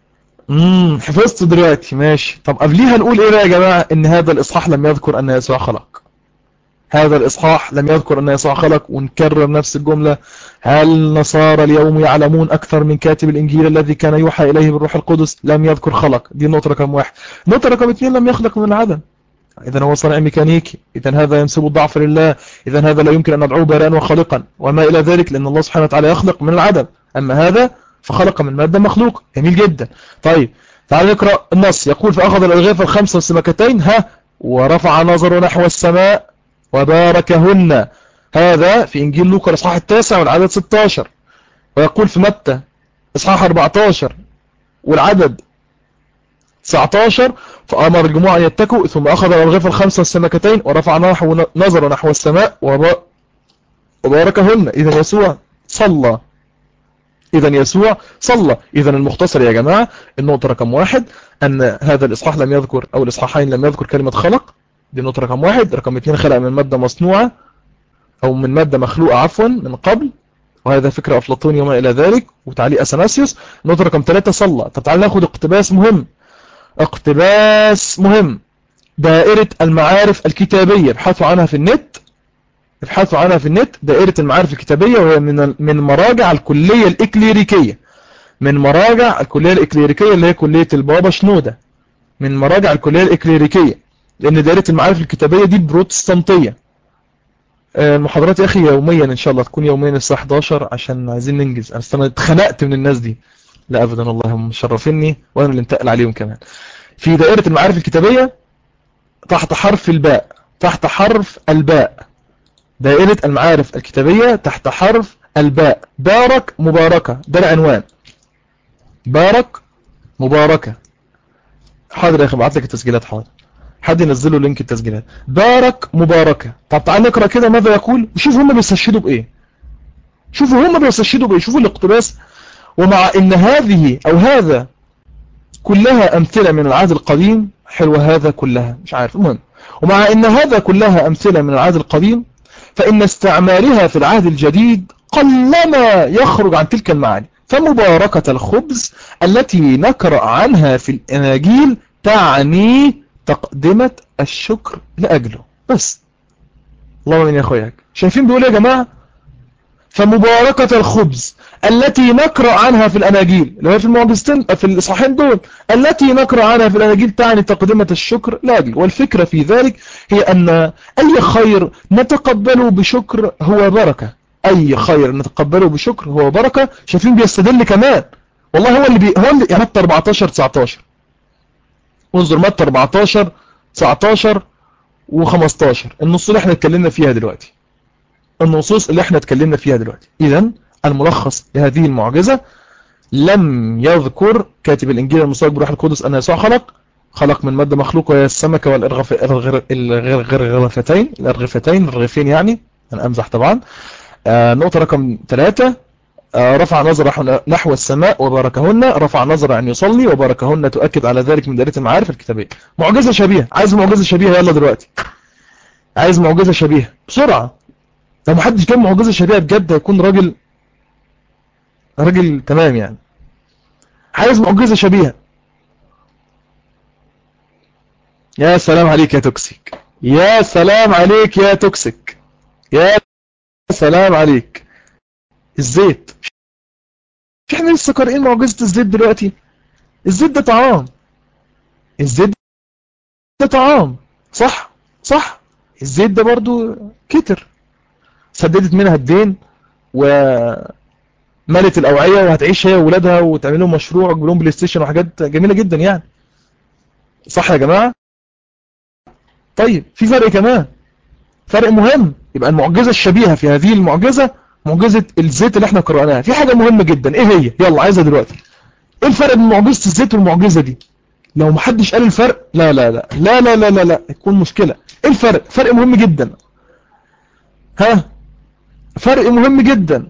حفظت دلوقتي ماشي. طب قبليها نقول ايه بقى يا جماعة؟ ان هذا الاصحاح لم يذكر ان يسوع خلق. هذا الإصحاح لم يذكر أن يسوع خلق. ونكرر نفس الجملة: هل النصارى اليوم يعلمون أكثر من كاتب الإنجيل الذي كان يوحى إليه بالروح القدس؟ لم يذكر خلق. دي النقطة رقم 1. النقطة رقم 2: لم يخلق من العدم. إذن هو صانع ميكانيكي، إذن هذا ينسب الضعف لله، إذن هذا لا يمكن أن ندعوه بارئا وخالقا وما إلى ذلك، لأن الله سبحانه وتعالى يخلق من العدم. أما هذا فخلق من مادة مخلوق. جميل جدا. طيب تعال نقرأ النص. يقول: فأخذ الأرغفة الخمسة والسمكتين ورفع نظره نحو السماء وباركهن. هذا في إنجيل لوقا الإصحاح 9 والعدد 16. ويقول في متى إصحاح 14 والعدد 19: فأمر الجموع أن يتكوا، ثم أخذ الأرغفة الخمسة والسمكتين ورفع نظره نحو السماء وباركهن. إذن يسوع صلى. إذن المختصر يا جماعة: النقطة رقم 1 أن هذا الإصحاح لم يذكر، أو الإصحاحين لم يذكر كلمة خلق. دي النقطة رقم 1. رقم 2: خلق من مادة مصنوعة أو من مادة مخلوقة عفوا من قبل، وهذا فكرة أفلاطوني وما إلى ذلك، وتعليق أثناسيوس. النقطة رقم 3: صلى. طب تعال ناخد اقتباس مهم. دائرة المعارف الكتابية، ابحثوا عنها في النت. دائرة المعارف الكتابية، وهي من مراجع الكلية الإكليريكية. اللي هي كلية البابا شنودة. من مراجع الكلية الإكليريكية، لأن دائرة المعارف الكتابية دي بروتستانتية. المحاضرات يا أخي يوميا إن شاء الله، تكون يوميا الساعة 11 عشان عايزين ننجز. أنا اتخنقت من الناس دي. لا أبدا والله، هم مشرفيني وأنا اللي انتقل عليهم كمان. في دائرة المعارف الكتابية تحت حرف الباء. دائرة المعارف الكتابية تحت حرف الباء. بارك مباركة، ده العنوان. بارك مباركة. حاضر يا أخي، بعت لك التسجيلات. حاضر، حد ينزله لينك التسجيلات. بارك مباركة. طب تعال نقرأ كده ماذا يقول، وشوفوا هم بيستشهدوا بإيه. شوفوا الاقتباس. ومع إن هذه أو هذا كلها أمثلة من العهد القديم. حلوة هذا كلها، مش عارف، المهم. ومع إن هذا كلها أمثلة من العهد القديم، فإن استعمالها في العهد الجديد قلما يخرج عن تلك المعاني. فمباركة الخبز التي نقرأ عنها في الأناجيل تعني تقدمة الشكر لأجله بس. الله من يا أخوياك. شايفين بيقول يا جماعة؟ فمباركة الخبز التي نقرأ عنها في الأناجيل، اللي هي في المعجزتين في الإصحاحين دول، التي نقرأ عنها في الأناجيل تعني تقدمة الشكر لأجله. والفكرة في ذلك هي أن أي خير نتقبله بشكر هو بركة. أي خير نتقبله بشكر هو بركة. شايفين بيستدل كمان، والله هو اللي يعني متى 14-19. انظر متى 14-19 و15، النصوص اللي احنا اتكلمنا فيها دلوقتي. إذن الملخص لهذه المعجزة: لم يذكر كاتب الإنجيل المصدق بروح القدس أن يسوع خلق من مادة مخلوقة، وهي السمكة الرغيفين يعني، أنا أمزح طبعا. نقطة رقم 3: رفع نظر نحو السماء وباركهن. رفع نظر أن يصلي، وباركهن تؤكد على ذلك من دائرة المعارف الكتابية. معجزة شبيهة. عايز معجزة شبيهة؟ يلا دلوقتي عايز معجزة شبيهة بسرعة. لو محدش جاب معجزة شبيهة بجد هيكون راجل تمام يعني. عايز معجزة شبيهة. يا سلام عليك يا توكسيك، يا سلام عليك يا توكسيك، يا سلام عليك. الزيت، احنا لسه قارئين معجزة الزيت دلوقتي. الزيت ده طعام. صح. الزيت ده برضو كتر، سددت منها الدين وملت الأوعية، وهتعيش هي وولادها وتعمل لهم مشروع وتجيب لهم بلاي ستيشن وحاجات جميلة جدا يعني. صح يا جماعة؟ طيب في فرق كمان، فرق مهم. يبقى المعجزة الشبيهة في هذه المعجزة معجزة الزيت اللي احنا قرأناها. في حاجة مهمة جدا، ايه هي؟ يلا عايزها دلوقتي. ايه الفرق بين معجزة الزيت والمعجزة دي؟ لو محدش قال الفرق، لا يكون مشكلة. ايه الفرق؟ فرق مهم جدا. فرق مهم جدا.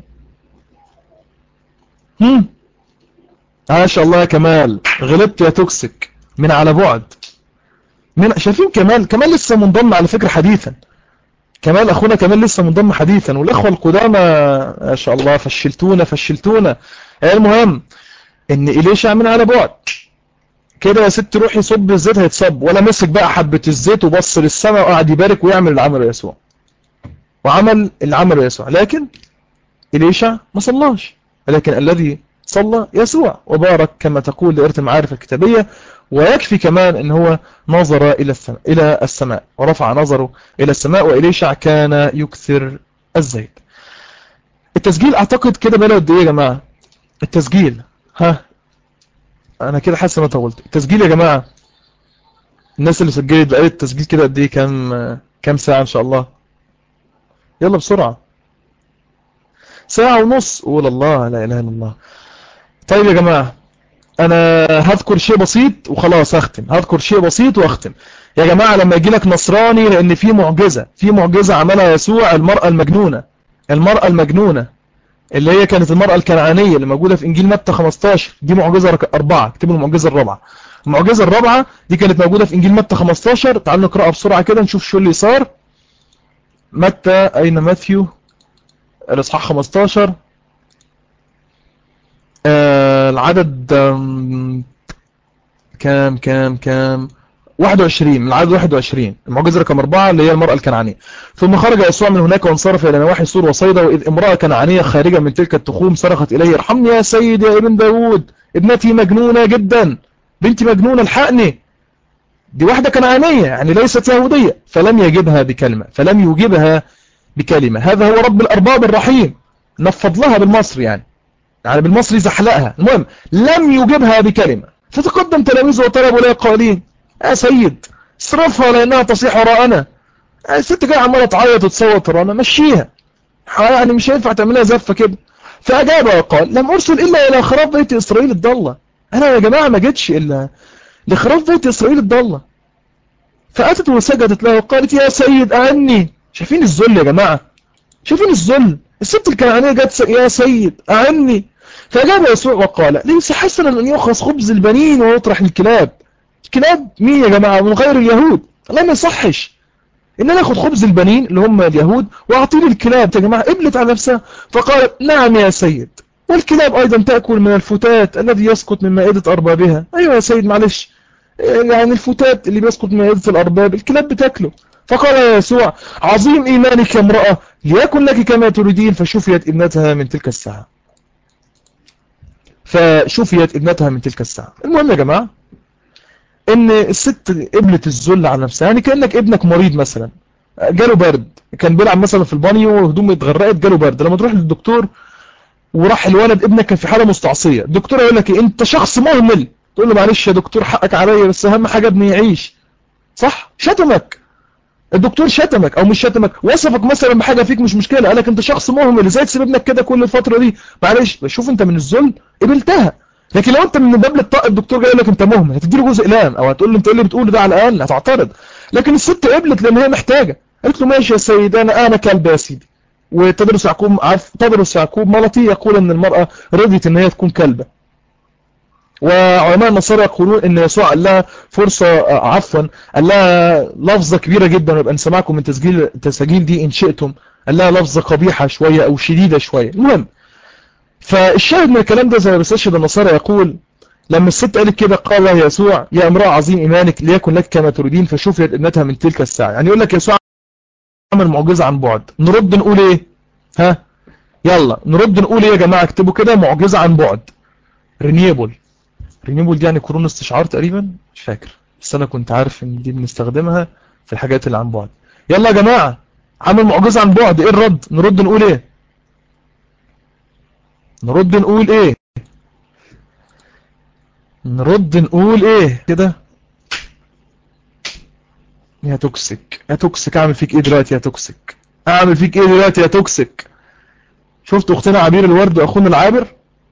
ما شاء الله يا كمال، غلبت يا توكسيك من على بعد. شايفين كمال لسه منضم على فكرة حديثا. أخونا كمال لسه منضم حديثا، والأخوة القدامى ما شاء الله فشلتونا. المهم إن إليشع من على بعد. كده يا ست روحي صب الزيت هيتصب، ولا مسك بقى حبة الزيت وبص للسماء وقعد يبارك ويعمل العمل يسوع، وعمل العمل يسوع. لكن إليشع ما صلاش، ولكن الذي صلى يسوع وبارك كما تقول دائرة المعارف الكتابية. ويكفي كمان ان هو نظر إلى السماء ورفع نظره إلى السماء، وإليشع كان يكثر الزيت. التسجيل اعتقد كده بقى قد ايه يا جماعة؟ التسجيل انا كده حاسس ان انا طولت. التسجيل يا جماعة، الناس اللي سجلت بقى التسجيل كده قد ايه؟ كام ساعة ان شاء الله؟ يلا بسرعة. ساعة ونص. قول الله لا اله الا الله. طيب يا جماعة، انا هذكر شيء بسيط وخلاص اختم. هذكر شيء بسيط واختم. يا جماعة لما يجي لك نصراني، لان في معجزة عملها يسوع، المرأة المجنونة اللي هي كانت المرأة الكنعانية اللي موجودة في انجيل متى 15، دي معجزة 4. اكتبوا المعجزة الرابعة. المعجزة الرابعة دي كانت موجودة في انجيل متى 15. تعالوا نقرأها بسرعة كده نشوف شو اللي صار. متى، اين ماثيو؟ الاصحاح 15 العدد كام 21، من العدد 21. المعجزة رقم 4 اللي هي المرأة الكنعانية. ثم خرج يسوع من هناك وانصرف إلى نواحي سور وصيدا، وإذ امرأة كنعانية خارجة من تلك التخوم صرخت إليه: ارحمني يا سيد يا ابن داود، ابنتي مجنونة جدا، بنتي مجنونة الحقني. دي واحدة كنعانية يعني ليست يهودية. فلم يجبها بكلمة. هذا هو رب الأرباب الرحيم. نفض لها بالمصري يعني بالمصري زحلقها. المهم لم يجبها بكلمة. فتقدم تلاميذه وطلبوا لها قائلين: يا سيد اصرفها لأنها تصيح وراءنا. الست جايه عمالة تعيط وتصوت وراءنا، مشيها يعني مش هينفع تعملها زفة كده. فأجاب وقال: لم أرسل إلا إلى خراف بيت إسرائيل الضالة. أنا يا جماعة ما جيتش إلا لخراف بيت إسرائيل الضالة. فأتت وسجدت له وقالت: يا سيد أعني. شايفين الذل يا جماعة؟ شايفين الذل؟ الست الكنعانية جت: يا سيد أعني. فأجاب يسوع وقال: ليس حسنا أن يؤخذ خبز البنين ويطرح الكلاب. الكلاب مين يا جماعة؟ من غير اليهود. لا، ما يصحش ان انا اخد خبز البنين اللي هم اليهود واعطيه الكلاب. يا جماعة قبلت على نفسها فقال: نعم يا سيد، والكلاب ايضا تأكل من الفتات الذي يسقط من مائدة اربابها. ايوه يا سيد معلش، يعني الفتات اللي بيسقط من مائدة الارباب الكلاب بتاكله. فقال يسوع: عظيم ايمانك يا امرأة، ليكن لك كما تريدين. فشفيت ابنتها من تلك الساعة. المهم يا جماعة ان الست قبلت الذل على نفسها. يعني كأنك ابنك مريض مثلا، جاله برد، كان بيلعب مثلا في البانيو وهدومه اتغرقت، جاله برد. لما تروح للدكتور وراح الولد ابنك كان في حالة مستعصية، الدكتور يقول لك انت شخص مهمل. تقول له: معلش يا دكتور حقك عليا، بس اهم حاجة ابني يعيش. صح؟ شتمك الدكتور، شتمك او مش شتمك، وصفك مثلا بحاجة فيك مش مشكلة، قالك انت شخص مهمل، ازاي تسيب ابنك كده كل الفترة دي؟ معلش شوف، انت من الذل قبلتها. لكن لو انت من باب الطاق الدكتور جاي لك انت مهمل، هتديله جزء اقلام او هتقول له: انت ايه اللي بتقوله ده؟ على الاقل هتعترض. لكن الست قبلت لان هي محتاجة. قالت له: ماشي يا سيد، انا كلب يا سيدي. تدرس يعقوب ملطي يقول ان المرأة رضيت ان هي تكون كلبة. وعلماء النصارى يقولون ان يسوع قال لها فرصة، قال لها لفظة كبيرة جدا، ويبقى نسمعكم من التسجيل دي ان شئتم. قال لها لفظة قبيحة شوية او شديدة شوية. المهم، فالشاهد من الكلام ده زي ما بيستشهد النصارى يقول: لما الست قالت كده قال لها يسوع: يا امرأة عظيم ايمانك، ليكن لك كما تريدين. فشفيت ابنتها من تلك الساعة. يعني يقول لك يسوع عمل معجزة عن بعد. نرد نقول ايه؟ يلا نرد نقول ايه يا جماعة؟ اكتبوا كده: معجزة عن بعد. رينيبل دي يعني قرون استشعار تقريبا، مش فاكر، بس انا كنت عارف ان دي بنستخدمها في الحاجات اللي عن بعد. يلا يا جماعة، عمل معجزة عن بعد. ايه الرد؟ نرد نقول ايه؟ نرد نقول ايه كده؟ يا توكسيك اعمل فيك ايه دلوقتي يا توكسيك؟ شفت اختنا عبير الورد واخونا العابر؟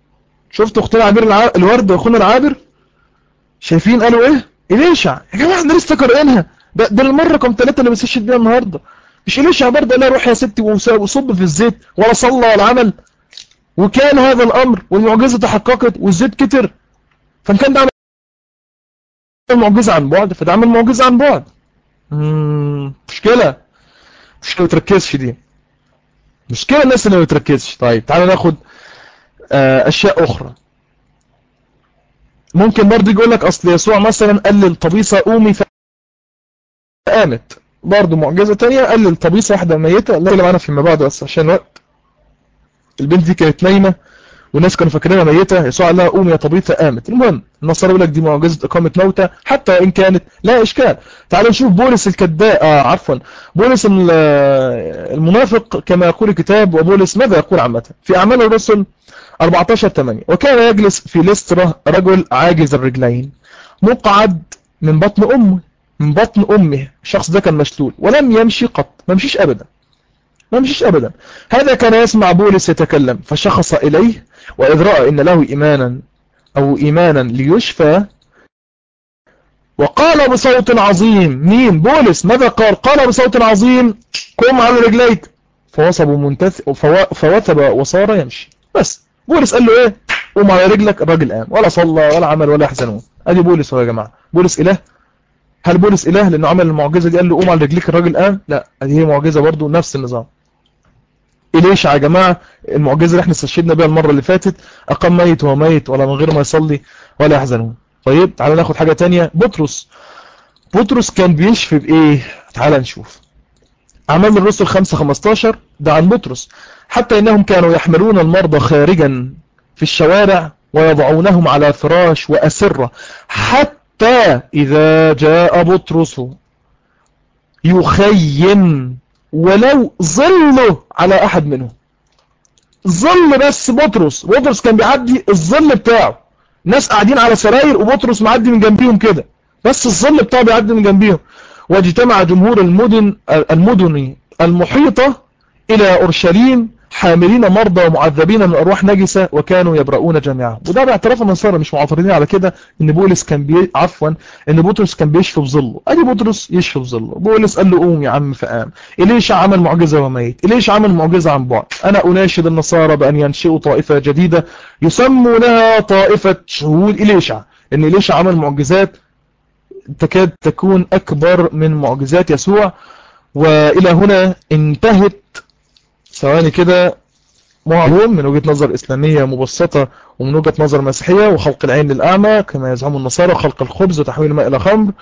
الورد واخونا العابر؟ شايفين قالوا ايه؟ إليشع. يا جماعه احنا لسه قارئينها، ده المره رقم 3 اللي بنستشهد بيها النهارده. مش إليشع برضه قال لها: روح يا ستي وصب في الزيت، ولا صلى ولا عمل؟ وكان هذا الامر والمعجزه تحققت والزيت كتر. فكان ده عمل معجزه عن بعد، فده عمل معجزه عن بعد. مشكله ما بتركزش دي، مشكله الناس اللي ما بتركزش. طيب تعالوا ناخد اشياء اخرى. ممكن برضه يقول لك اصل يسوع مثلا قال للطبيسة قومي فقامت، برضه معجزة تانية قال للطبيسة واحدة ميتة، لا اللي معانا فيما بعد بس عشان الوقت. البنت دي كانت نايمة والناس كانوا فاكرينها ميتة، يسوع قال لها قومي يا طبيعة قامت. المهم النصارى يقول لك دي معجزة إقامة موتى حتى وإن كانت لا إشكال. تعالوا نشوف بولس الكذاب، عفوا بولس المنافق كما يقول الكتاب، وبولس ماذا يقول عامة في أعمال الرسل 14:8. وكان يجلس في لسترة رجل عاجز الرجلين مقعد من بطن أمه، من بطن أمه. الشخص ده كان مشلول ولم يمشي قط، ما مشيش أبدا، ما مشيش أبدا. هذا كان يسمع بولس يتكلم فشخص إليه، وإذ رأى إن له إيمانا ليشفى وقال بصوت عظيم. مين؟ بولس. ماذا قال؟ قال بصوت عظيم قم على رجليك، فوثب وصار يمشي. بس بولس قال له ايه؟ قم على رجلك. الراجل قام، ولا صلى ولا عمل ولا يحزنون. ادي بولس. يا جماعه بولس اله؟ هل بولس اله لانه عمل المعجزه دي قال له قوم على رجليك الراجل قام؟ لا، ادي هي معجزه برضو نفس النظام. إليش يا جماعة المعجزة اللي احنا استشهدنا بها المرة اللي فاتت، أقام ميت وهو ميت ولا من غير ما يصلي ولا يحزنون. طيب تعالى ناخد حاجة تانية. بطرس كان بيشفي بإيه؟ تعالى نشوف أعمال الرسل 5:15. ده عن بطرس. حتى إنهم كانوا يحملون المرضى خارجا في الشوارع ويضعونهم على فراش وأسرة، حتى إذا جاء بطرس يخيم ولو ظله على أحد منهم. ظل بس بطرس كان بيعدي الظل بتاعه، ناس قاعدين على سراير وبطرس معدي من جنبيهم كده، بس الظل بتاعه بيعدي من جنبيهم. واجتمع جمهور المدن المحيطة إلى أورشليم حاملين مرضى ومعذبين من أرواح نجسة وكانوا يبرؤون جميعا. وده باعتراف النصارى مش معترضين على كده ان بولس كان ان بطرس كان بيشفي بظله. ادي بطرس يشفي بظله. بولس قال له قوم يا عم فقام. إليشع عمل معجزة وميت. إليشع عمل معجزة عن بعد. انا اناشد النصارى بان ينشئوا طائفة جديدة يسمونها طائفة شهود إليشع، ان إليشع عمل معجزات تكاد تكون اكبر من معجزات يسوع. والى هنا انتهت ثواني كده معلوم من وجهة نظر إسلامية مبسطة ومن وجهة نظر مسيحية، وخلق العين للأعمى كما يزعم النصارى، خلق الخبز وتحويل الماء إلى خمر،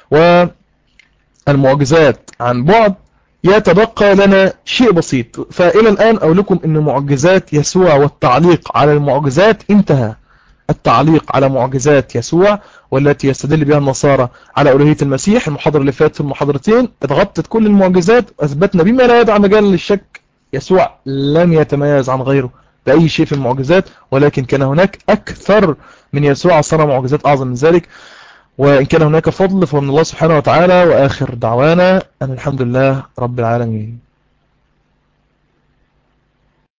والمعجزات عن بعد. يتبقى لنا شيء بسيط. فإلى الآن أقول لكم أن معجزات يسوع والتعليق على المعجزات انتهى. التعليق على معجزات يسوع والتي يستدل بها النصارى على ألوهية المسيح، المحاضرة اللي فاتت في المحاضرتين اتغطت كل المعجزات، أثبتنا بما لا يدع مجال للشك يسوع لم يتميز عن غيره بأي شيء في المعجزات، ولكن كان هناك أكثر من يسوع صنع معجزات أعظم من ذلك. وإن كان هناك فضل فمن الله سبحانه وتعالى. وآخر دعوانا أن الحمد لله رب العالمين.